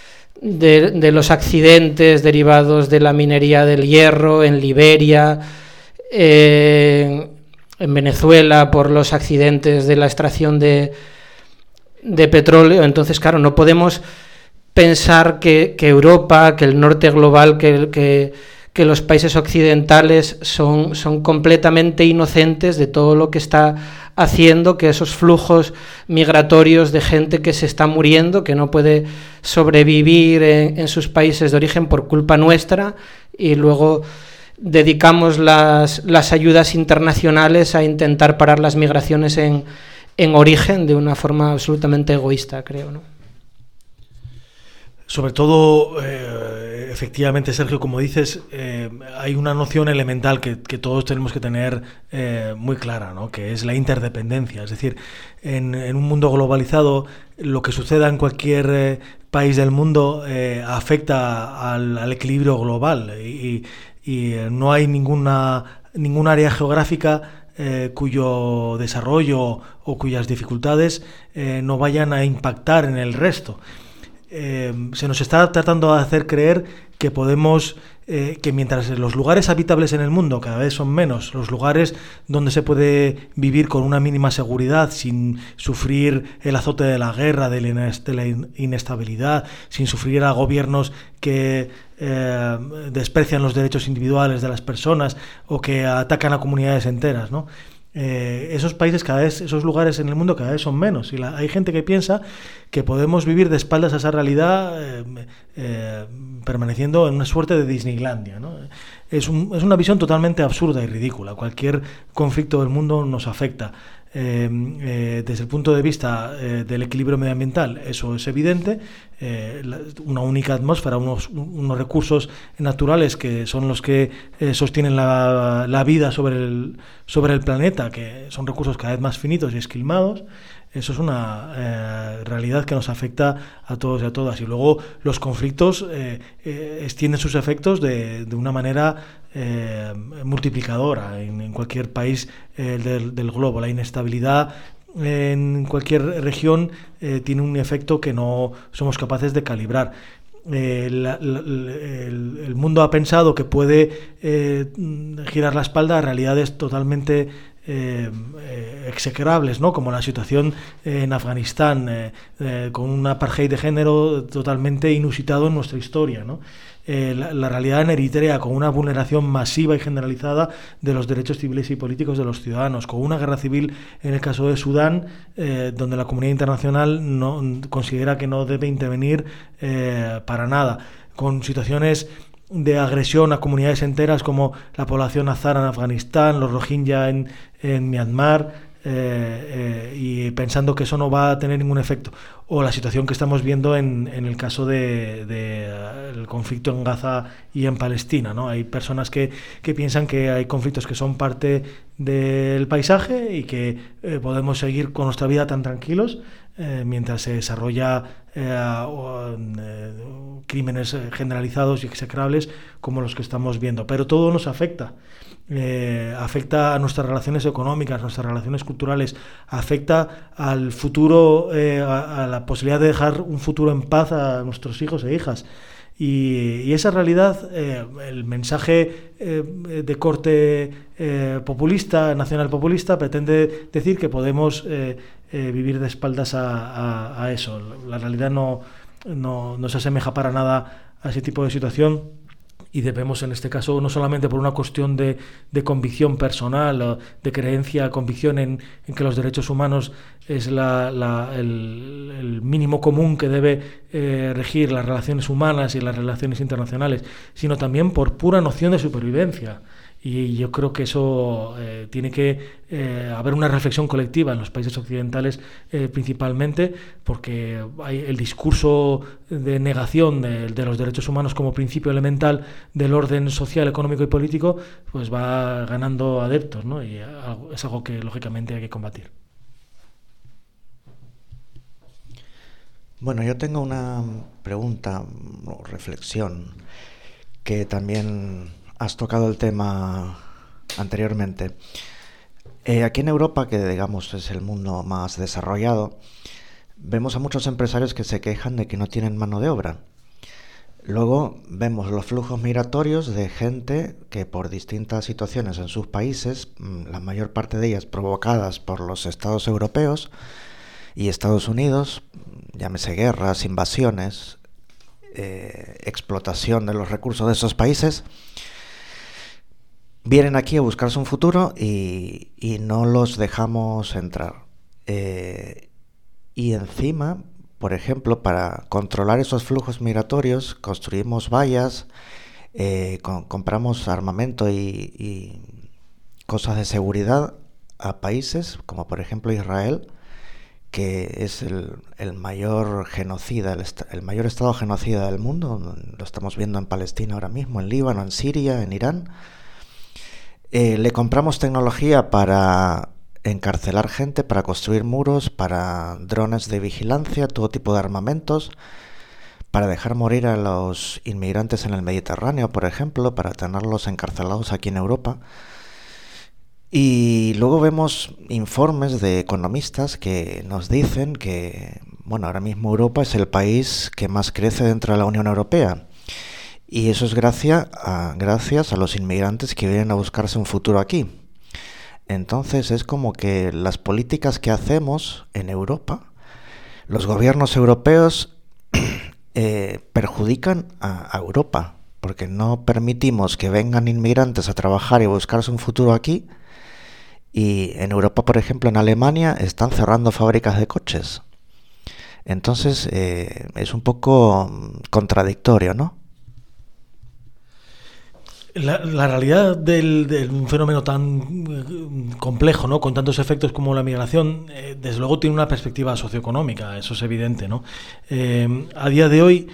accidentes derivados de la minería del hierro, en Liberia, en Venezuela por los accidentes de la extracción de petróleo. Entonces, claro, no podemos pensar que Europa, que el norte global, que los países occidentales son completamente inocentes de todo lo que está haciendo que esos flujos migratorios de gente que se está muriendo, que no puede sobrevivir en sus países de origen por culpa nuestra, y luego dedicamos las ayudas internacionales a intentar parar las migraciones en origen de una forma absolutamente egoísta, creo, ¿no? Sobre todo, efectivamente, Sergio, como dices, hay una noción elemental que todos tenemos que tener muy clara, ¿no? Que es la interdependencia. Es decir, en un mundo globalizado, lo que suceda en cualquier país del mundo afecta al equilibrio global y no hay ninguna área geográfica cuyo desarrollo o cuyas dificultades no vayan a impactar en el resto. Se nos está tratando de hacer creer que podemos, que mientras los lugares habitables en el mundo cada vez son menos, los lugares donde se puede vivir con una mínima seguridad, sin sufrir el azote de la guerra, de la inestabilidad, sin sufrir a gobiernos que desprecian los derechos individuales de las personas o que atacan a comunidades enteras, ¿no? Esos países esos lugares en el mundo cada vez son menos, y hay gente que piensa que podemos vivir de espaldas a esa realidad permaneciendo en una suerte de Disneylandia, ¿no? Es una visión totalmente absurda y ridícula. Cualquier conflicto del mundo nos afecta. Desde el punto de vista del equilibrio medioambiental, eso es evidente. Una única atmósfera, unos recursos naturales que son los que sostienen la vida sobre el planeta, que son recursos cada vez más finitos y esquilmados. Eso es una realidad que nos afecta a todos y a todas. Y luego los conflictos extienden sus efectos de una manera multiplicadora en cualquier país del globo. La inestabilidad en cualquier región tiene un efecto que no somos capaces de calibrar. El mundo ha pensado que puede girar la espalda a realidades totalmente execrables, ¿no? Como la situación en Afganistán, con un apartheid de género totalmente inusitado en nuestra historia, ¿no? La realidad en Eritrea, con una vulneración masiva y generalizada de los derechos civiles y políticos de los ciudadanos, con una guerra civil en el caso de Sudán, donde la comunidad internacional no considera que no debe intervenir para nada, con situaciones de agresión a comunidades enteras como la población azar en Afganistán, los rohingya en Myanmar, y pensando que eso no va a tener ningún efecto, o la situación que estamos viendo en el caso el conflicto en Gaza y en Palestina, ¿no? Hay personas que piensan que hay conflictos que son parte del paisaje y que podemos seguir con nuestra vida tan tranquilos mientras se desarrolla crímenes generalizados y execrables como los que estamos viendo. Pero todo nos afecta. Afecta a nuestras relaciones económicas, a nuestras relaciones culturales, afecta al futuro, a la posibilidad de dejar un futuro en paz a nuestros hijos e hijas. Y esa realidad, el mensaje de corte populista, nacional populista, pretende decir que podemos vivir de espaldas a eso. La realidad no se asemeja para nada a ese tipo de situación. Y debemos, en este caso, no solamente por una cuestión de convicción personal, de creencia, convicción en que los derechos humanos es el mínimo común que debe regir las relaciones humanas y las relaciones internacionales, sino también por pura noción de supervivencia. Y yo creo que eso tiene que haber una reflexión colectiva en los países occidentales principalmente, porque hay el discurso de negación de los derechos humanos como principio elemental del orden social, económico y político, pues va ganando adeptos, ¿no? Y es algo que lógicamente hay que combatir. Bueno, yo tengo una pregunta o reflexión que también has tocado el tema anteriormente. Aquí en Europa, que digamos es el mundo más desarrollado, vemos a muchos empresarios que se quejan de que no tienen mano de obra. Luego vemos los flujos migratorios de gente que por distintas situaciones en sus países, la mayor parte de ellas provocadas por los estados europeos y Estados Unidos, llámese guerras, invasiones, explotación de los recursos de esos países, vienen aquí a buscarse un futuro y no los dejamos entrar. Y encima, por ejemplo, para controlar esos flujos migratorios, construimos vallas, compramos armamento y cosas de seguridad a países como por ejemplo Israel, que es el mayor genocida, el mayor estado genocida del mundo. Lo estamos viendo en Palestina ahora mismo, en Líbano, en Siria, en Irán. Le compramos tecnología para encarcelar gente, para construir muros, para drones de vigilancia, todo tipo de armamentos, para dejar morir a los inmigrantes en el Mediterráneo, por ejemplo, para tenerlos encarcelados aquí en Europa. Y luego vemos informes de economistas que nos dicen que, bueno, ahora mismo Europa es el país que más crece dentro de la Unión Europea. Y eso es gracias a los inmigrantes que vienen a buscarse un futuro aquí. Entonces es como que las políticas que hacemos en Europa, los gobiernos europeos perjudican a Europa, porque no permitimos que vengan inmigrantes a trabajar y a buscarse un futuro aquí. Y en Europa, por ejemplo, en Alemania, están cerrando fábricas de coches. Entonces es un poco contradictorio, ¿no? La realidad de un fenómeno tan complejo, ¿no?, con tantos efectos como la migración, desde luego tiene una perspectiva socioeconómica, eso es evidente, ¿no? A día de hoy,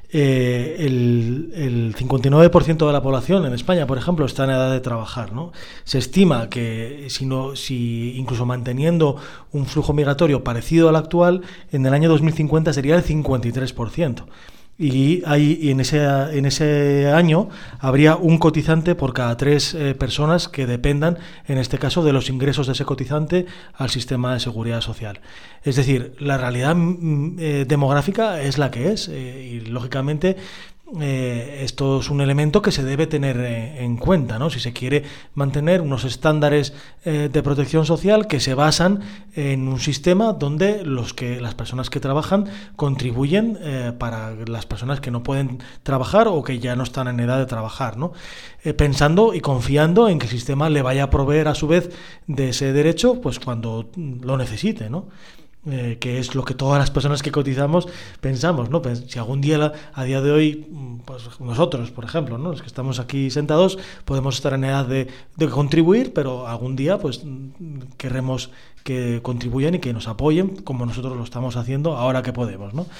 el 59% de la población en España, por ejemplo, está en edad de trabajar, ¿no? Se estima que si incluso manteniendo un flujo migratorio parecido al actual, en el año 2050 sería el 53%. Y en ese año habría un cotizante por cada 3 personas que dependan, en este caso, de los ingresos de ese cotizante al sistema de seguridad social. Es decir, la realidad demográfica es la que es, y lógicamente esto es un elemento que se debe tener en cuenta, ¿no?, si se quiere mantener unos estándares de protección social que se basan en un sistema donde las personas que trabajan contribuyen para las personas que no pueden trabajar o que ya no están en edad de trabajar, ¿no? Pensando y confiando en que el sistema le vaya a proveer a su vez de ese derecho pues cuando lo necesite, ¿no? Que es lo que todas las personas que cotizamos pensamos, ¿no? Si algún día, a día de hoy, pues nosotros, por ejemplo, ¿no?, los que estamos aquí sentados, podemos estar en edad de contribuir, pero algún día pues querremos que contribuyan y que nos apoyen como nosotros lo estamos haciendo ahora que podemos, ¿no?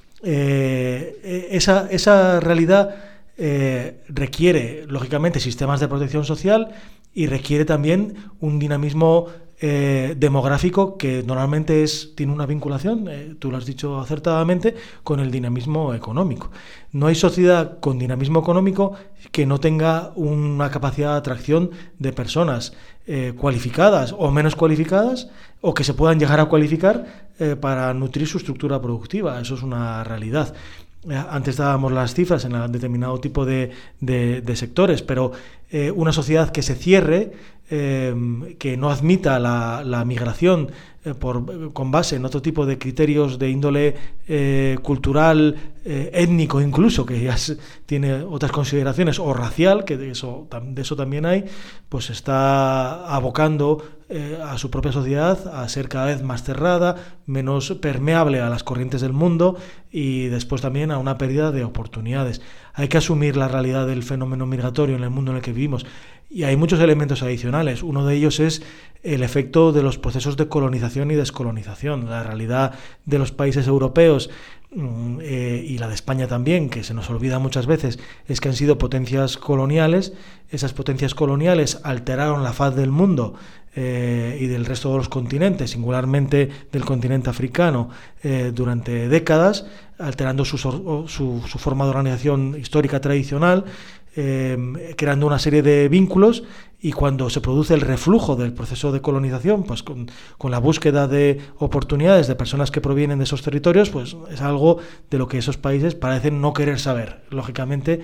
Esa realidad requiere, lógicamente, sistemas de protección social y requiere también un dinamismo demográfico que normalmente tiene una vinculación, tú lo has dicho acertadamente, con el dinamismo económico. No hay sociedad con dinamismo económico que no tenga una capacidad de atracción de personas cualificadas o menos cualificadas, o que se puedan llegar a cualificar para nutrir su estructura productiva. Eso es una realidad. Antes dábamos las cifras en determinado tipo de sectores, pero una sociedad que se cierre, que no admita la migración con base en otro tipo de criterios de índole cultural, étnico incluso, que ya tiene otras consideraciones, o racial, que de eso también hay, pues está abocando a su propia sociedad a ser cada vez más cerrada, menos permeable a las corrientes del mundo y después también a una pérdida de oportunidades. Hay que asumir la realidad del fenómeno migratorio en el mundo en el que vivimos. Y hay muchos elementos adicionales. Uno de ellos es el efecto de los procesos de colonización y descolonización. La realidad de los países europeos y la de España también, que se nos olvida muchas veces, es que han sido potencias coloniales. Esas potencias coloniales alteraron la faz del mundo y del resto de los continentes, singularmente del continente africano, durante décadas, alterando su forma de organización histórica tradicional, creando una serie de vínculos y cuando se produce el reflujo del proceso de colonización, pues con la búsqueda de oportunidades de personas que provienen de esos territorios, pues es algo de lo que esos países parecen no querer saber, lógicamente,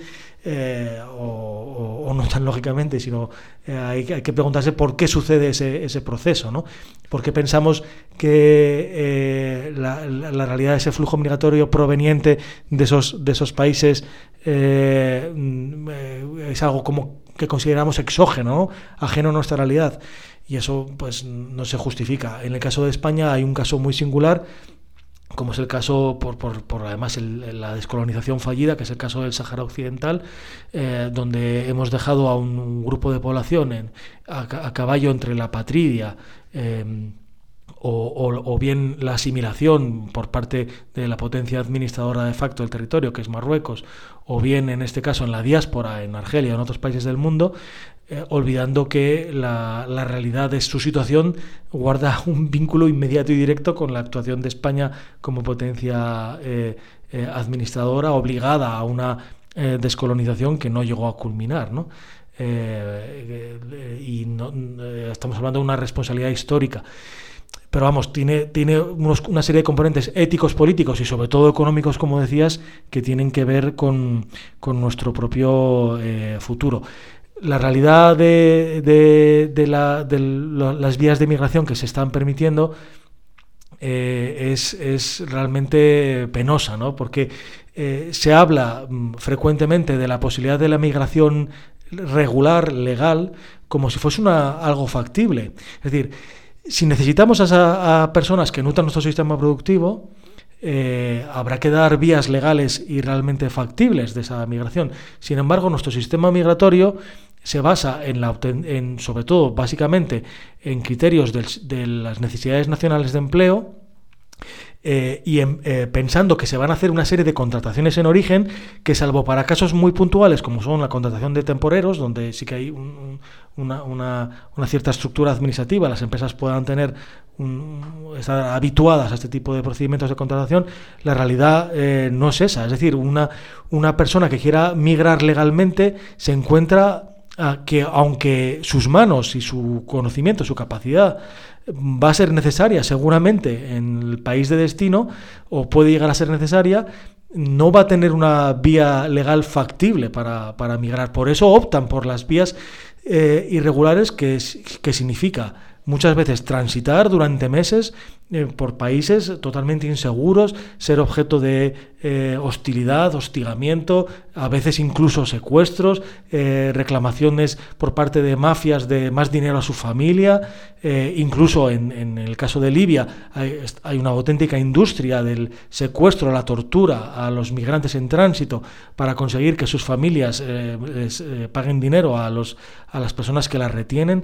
o no tan lógicamente, sino hay que preguntarse por qué sucede ese proceso, ¿no? ¿Por qué pensamos que la realidad de ese flujo migratorio proveniente de esos países es algo como que consideramos exógeno, ¿no? Ajeno a nuestra realidad? Y eso pues no se justifica. En el caso de España hay un caso muy singular, como es el caso por además la descolonización fallida, que es el caso del Sáhara Occidental, donde hemos dejado a un grupo de población a caballo entre la apatridia o bien la asimilación por parte de la potencia administradora de facto del territorio, que es Marruecos, o bien en este caso en la diáspora, en Argelia o en otros países del mundo, olvidando que la realidad de su situación guarda un vínculo inmediato y directo con la actuación de España como potencia administradora obligada a una descolonización que no llegó a culminar, ¿no? Estamos hablando de una responsabilidad histórica. Pero vamos, tiene una serie de componentes éticos, políticos y sobre todo económicos, como decías, que tienen que ver con nuestro propio futuro. La realidad de las vías de migración que se están permitiendo es realmente penosa, ¿no? Porque se habla frecuentemente de la posibilidad de la migración regular, legal, como si fuese algo factible. Es decir, si necesitamos a personas que nutran nuestro sistema productivo, habrá que dar vías legales y realmente factibles de esa migración. Sin embargo, nuestro sistema migratorio se basa sobre todo, básicamente, en criterios de las necesidades nacionales de empleo, pensando que se van a hacer una serie de contrataciones en origen que, salvo para casos muy puntuales como son la contratación de temporeros, donde sí que hay una cierta estructura administrativa, las empresas puedan estar habituadas a este tipo de procedimientos de contratación, la realidad no es esa. Es decir, una persona que quiera migrar legalmente se encuentra que, aunque sus manos y su conocimiento, su capacidad va a ser necesaria seguramente en el país de destino, o puede llegar a ser necesaria, no va a tener una vía legal factible para migrar. Por eso optan por las vías irregulares, que significa muchas veces transitar durante meses por países totalmente inseguros, ser objeto de hostilidad, hostigamiento, a veces incluso secuestros, reclamaciones por parte de mafias de más dinero a su familia, incluso en el caso de Libia hay una auténtica industria del secuestro, la tortura a los migrantes en tránsito para conseguir que sus familias les paguen dinero a las personas que las retienen.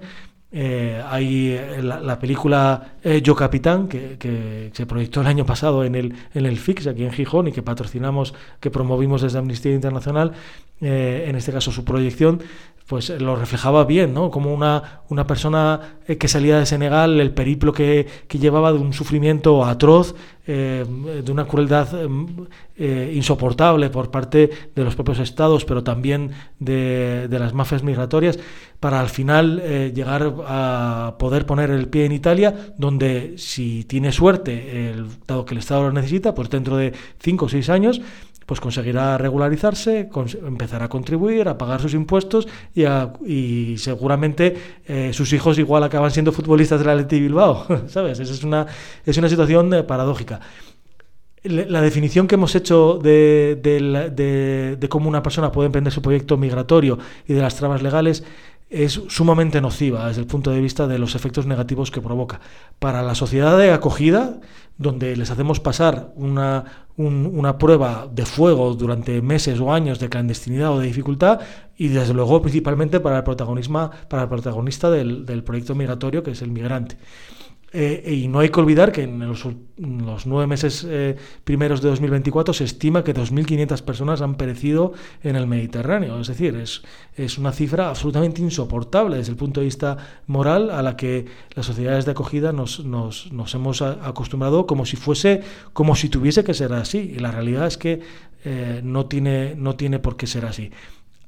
Hay la película Yo Capitán, que se proyectó el año pasado en el FIX aquí en Gijón, y que promovimos desde Amnistía Internacional. En este caso su proyección pues lo reflejaba bien, ¿no? Como una persona que salía de Senegal, el periplo que llevaba de un sufrimiento atroz, de una crueldad insoportable por parte de los propios estados, pero también de las mafias migratorias, para al final llegar a poder poner el pie en Italia, donde, si tiene suerte, dado que el Estado lo necesita, pues dentro de 5 o 6 años pues conseguirá regularizarse, empezará a contribuir, a pagar sus impuestos y seguramente sus hijos igual acaban siendo futbolistas del Athletic Bilbao, ¿sabes? Es una situación paradójica. La definición que hemos hecho de cómo una persona puede emprender su proyecto migratorio y de las trabas legales es sumamente nociva desde el punto de vista de los efectos negativos que provoca para la sociedad de acogida, donde les hacemos pasar una prueba de fuego durante meses o años de clandestinidad o de dificultad, y desde luego principalmente para el protagonista del proyecto migratorio, que es el migrante. Y no hay que olvidar que en los 9 meses primeros de 2024 se estima que 2.500 personas han perecido en el Mediterráneo. Es decir, es una cifra absolutamente insoportable desde el punto de vista moral, a la que las sociedades de acogida nos hemos acostumbrado como si tuviese que ser así. Y la realidad es que no tiene por qué ser así.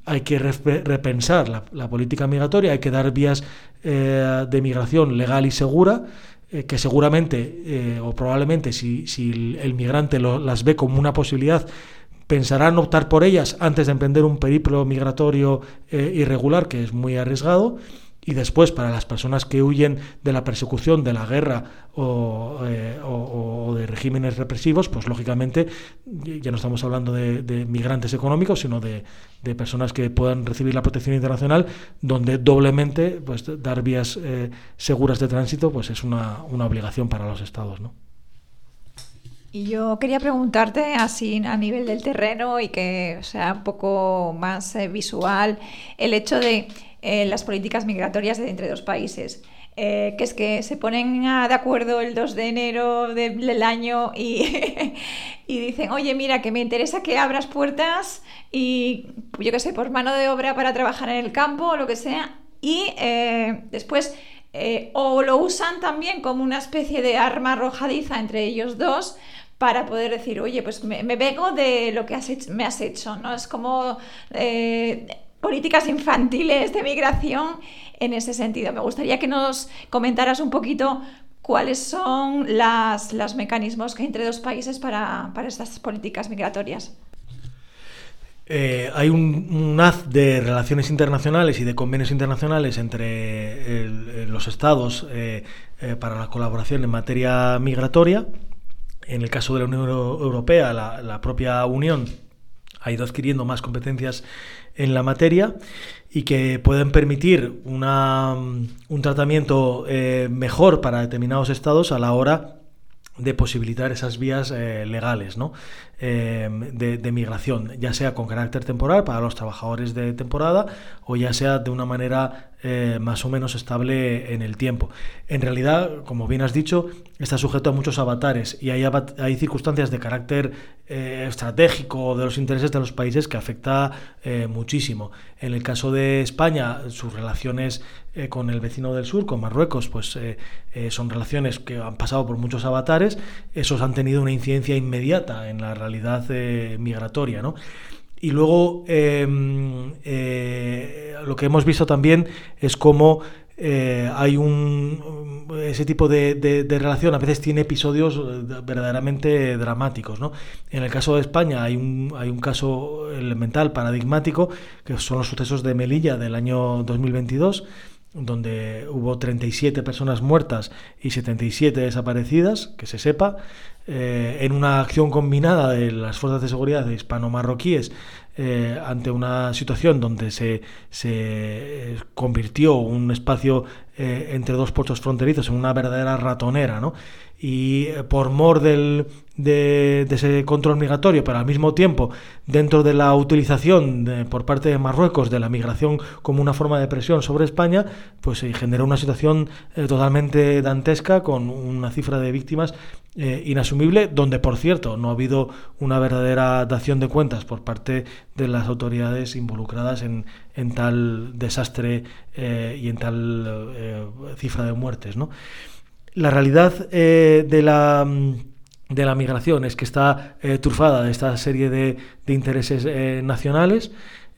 hay que repensar la política migratoria, hay que dar vías de migración legal y segura, que seguramente o probablemente si el migrante las ve como una posibilidad, pensarán optar por ellas antes de emprender un periplo migratorio irregular, que es muy arriesgado. Y después, para las personas que huyen de la persecución, de la guerra o de regímenes represivos, pues lógicamente ya no estamos hablando de migrantes económicos, sino de personas que puedan recibir la protección internacional, donde doblemente pues dar vías seguras de tránsito pues es una obligación para los estados, ¿no? Y yo quería preguntarte así a nivel del terreno y que sea un poco más visual el hecho de las políticas migratorias entre dos países. Que es que se ponen de acuerdo el 2 de enero del año y dicen, oye, mira, que me interesa que abras puertas y, yo qué sé, por mano de obra para trabajar en el campo o lo que sea. Y después o lo usan también como una especie de arma arrojadiza entre ellos dos para poder decir, oye, pues me vengo de lo que me has hecho, ¿no? Es como políticas infantiles de migración en ese sentido. Me gustaría que nos comentaras un poquito cuáles son los mecanismos que hay entre dos países para estas políticas migratorias. Hay un haz de relaciones internacionales y de convenios internacionales entre los estados para la colaboración en materia migratoria. En el caso de la Unión Europea, la propia Unión ha ido adquiriendo más competencias en la materia y que pueden permitir un tratamiento mejor para determinados estados a la hora de posibilitar esas vías legales, ¿no? De migración, ya sea con carácter temporal para los trabajadores de temporada o ya sea de una manera más o menos estable en el tiempo. En realidad, como bien has dicho, está sujeto a muchos avatares y hay circunstancias de carácter estratégico de los intereses de los países que afecta muchísimo. En el caso de España, sus relaciones con el vecino del sur, con Marruecos, pues son relaciones que han pasado por muchos avatares. Esos han tenido una incidencia inmediata en la realidad migratoria, ¿no? Y luego lo que hemos visto también es cómo hay ese tipo de relación a veces tiene episodios verdaderamente dramáticos, ¿no? En el caso de España hay un caso elemental, paradigmático, que son los sucesos de Melilla del año 2022, donde hubo 37 personas muertas y 77 desaparecidas, que se sepa, en una acción combinada de las fuerzas de seguridad hispano-marroquíes ante una situación donde se convirtió un espacio entre dos puestos fronterizos en una verdadera ratonera, ¿no? Y por mor de ese control migratorio, pero al mismo tiempo dentro de la utilización por parte de Marruecos de la migración como una forma de presión sobre España, pues se generó una situación totalmente dantesca con una cifra de víctimas inasumible, donde por cierto no ha habido una verdadera dación de cuentas por parte de las autoridades involucradas en tal desastre y en tal cifra de muertes, ¿no? La realidad de la migración es que está trufada de esta serie de intereses nacionales.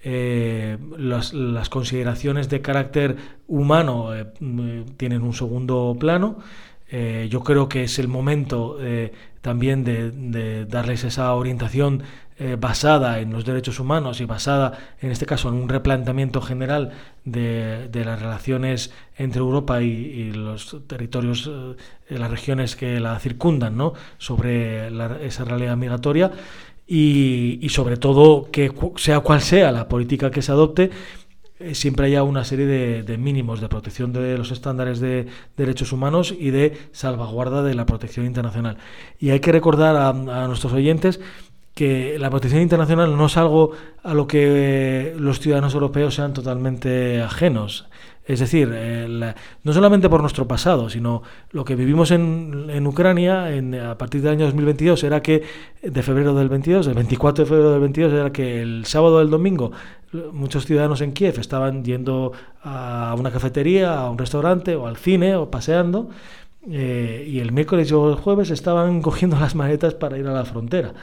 Las consideraciones de carácter humano tienen un segundo plano. Yo creo que es el momento también de darles esa orientación basada en los derechos humanos y basada, en este caso, en un replanteamiento general de las relaciones entre Europa y los territorios, las regiones que la circundan, ¿no? Sobre esa realidad migratoria y sobre todo que sea cual sea la política que se adopte, siempre haya una serie de mínimos de protección de los estándares de derechos humanos y de salvaguarda de la protección internacional. Y hay que recordar a nuestros oyentes que la protección internacional no es algo a lo que los ciudadanos europeos sean totalmente ajenos. Es decir, no solamente por nuestro pasado, sino lo que vivimos en Ucrania a partir del año 2022 era que, de febrero del 22, el 24 de febrero del 22, era que el sábado o el domingo muchos ciudadanos en Kiev estaban yendo a una cafetería, a un restaurante o al cine o paseando, y el miércoles o el jueves estaban cogiendo las maletas para ir a la frontera.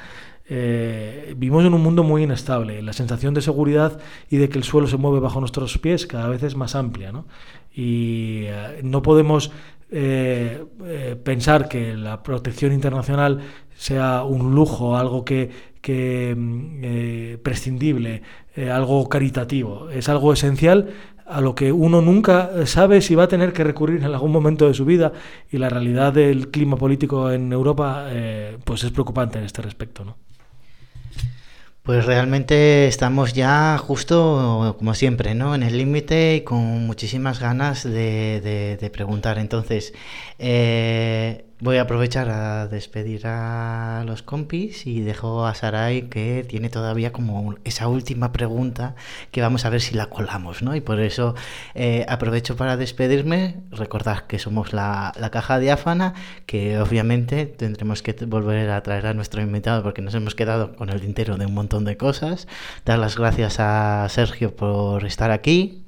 vivimos en un mundo muy inestable. La sensación de seguridad y de que el suelo se mueve bajo nuestros pies cada vez es más amplia, ¿no? Y no podemos pensar que la protección internacional sea un lujo, algo que prescindible, algo caritativo. Es algo esencial a lo que uno nunca sabe si va a tener que recurrir en algún momento de su vida, y la realidad del clima político en Europa pues es preocupante en este respecto, ¿no? Pues realmente estamos ya justo, como siempre, ¿no?, en el límite y con muchísimas ganas de preguntar. Entonces, voy a aprovechar a despedir a los compis y dejo a Saray, que tiene todavía como esa última pregunta que vamos a ver si la colamos, ¿no? Y por eso aprovecho para despedirme. Recordad que somos la Caja Diáfana, que obviamente tendremos que volver a traer a nuestro invitado porque nos hemos quedado con el tintero de un montón de cosas. Dar las gracias a Sergio por estar aquí.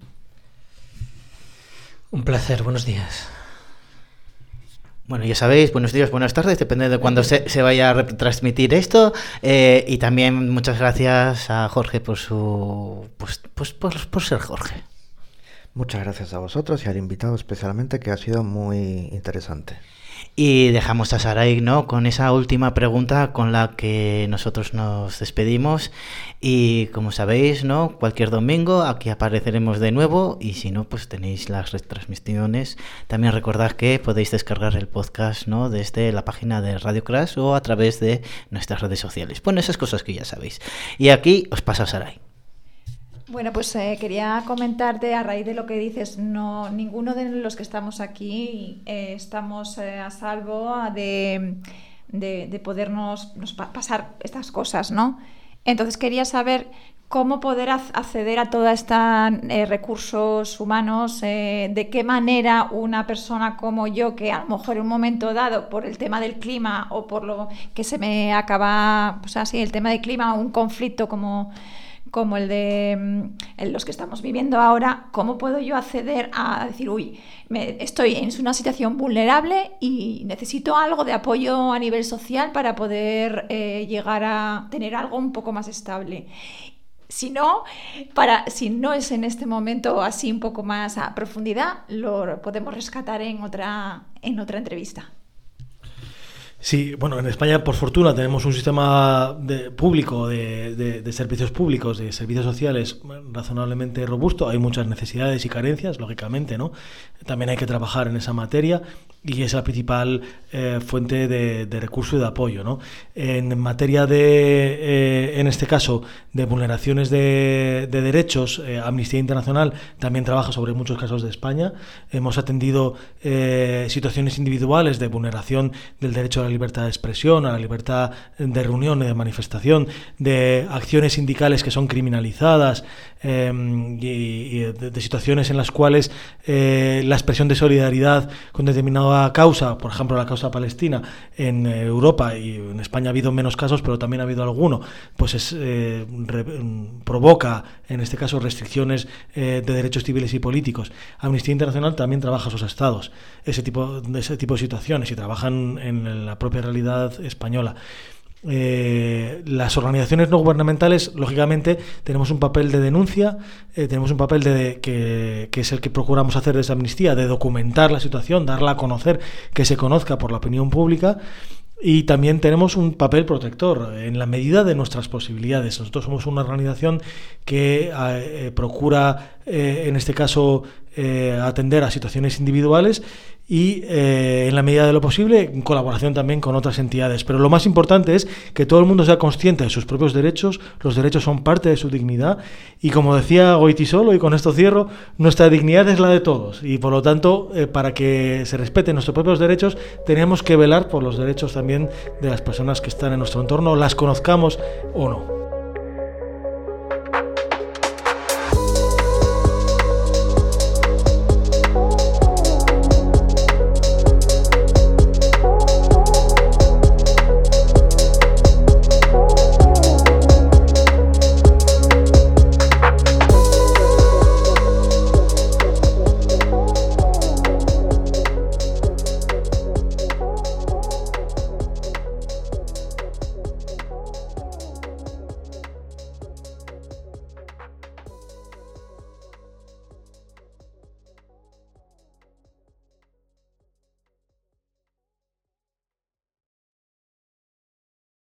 Un placer, buenos días. Bueno, ya sabéis, buenos días, buenas tardes, depende de cuándo se vaya a retransmitir esto. Y también muchas gracias a Jorge por su por ser Jorge. Muchas gracias a vosotros y al invitado especialmente, que ha sido muy interesante. Y dejamos a Saray, ¿no?, con esa última pregunta con la que nosotros nos despedimos. Y como sabéis, ¿no?, cualquier domingo aquí apareceremos de nuevo, y si no, pues tenéis las retransmisiones. También recordad que podéis descargar el podcast, ¿no?, desde la página de Radio Crash o a través de nuestras redes sociales. Bueno, esas cosas que ya sabéis. Y aquí os pasa Saray. Bueno, pues quería comentarte, a raíz de lo que dices, no, ninguno de los que estamos aquí estamos a salvo de podernos pasar estas cosas, ¿no? Entonces quería saber cómo poder acceder a todos estos recursos humanos, de qué manera una persona como yo, que a lo mejor en un momento dado, por el tema del clima o por lo que se me acaba, pues así, el tema del clima, un conflicto como el de los que estamos viviendo ahora, ¿cómo puedo yo acceder a decir, estoy en una situación vulnerable y necesito algo de apoyo a nivel social para poder llegar a tener algo un poco más estable? Si no es en este momento así un poco más a profundidad, lo podemos rescatar en otra entrevista. Sí, bueno, en España, por fortuna, tenemos un sistema público de servicios públicos, de servicios sociales razonablemente robusto. Hay muchas necesidades y carencias, lógicamente, ¿no? También hay que trabajar en esa materia, y es la principal fuente de recurso y de apoyo, ¿no? En materia en este caso, de vulneraciones de derechos, Amnistía Internacional también trabaja sobre muchos casos de España. Hemos atendido situaciones individuales de vulneración del derecho a la libertad de expresión, a la libertad de reunión y de manifestación, de acciones sindicales que son criminalizadas, y de situaciones en las cuales la expresión de solidaridad con determinada causa, por ejemplo la causa palestina, en Europa y en España ha habido menos casos, pero también ha habido alguno, pues provoca en este caso restricciones de derechos civiles y políticos. Amnistía Internacional también trabaja a sus estados ese tipo de situaciones, y trabajan en la propia realidad española. Las organizaciones no gubernamentales, lógicamente, tenemos un papel de denuncia, tenemos un papel que es el que procuramos hacer desde Amnistía, de documentar la situación, darla a conocer, que se conozca por la opinión pública. Y también tenemos un papel protector en la medida de nuestras posibilidades. Nosotros somos una organización que procura, en este caso, atender a situaciones individuales y, en la medida de lo posible, en colaboración también con otras entidades. Pero lo más importante es que todo el mundo sea consciente de sus propios derechos. Los derechos son parte de su dignidad. Y como decía Goitisolo, y con esto cierro, nuestra dignidad es la de todos. Y por lo tanto, para que se respeten nuestros propios derechos, tenemos que velar por los derechos también de las personas que están en nuestro entorno, las conozcamos o no.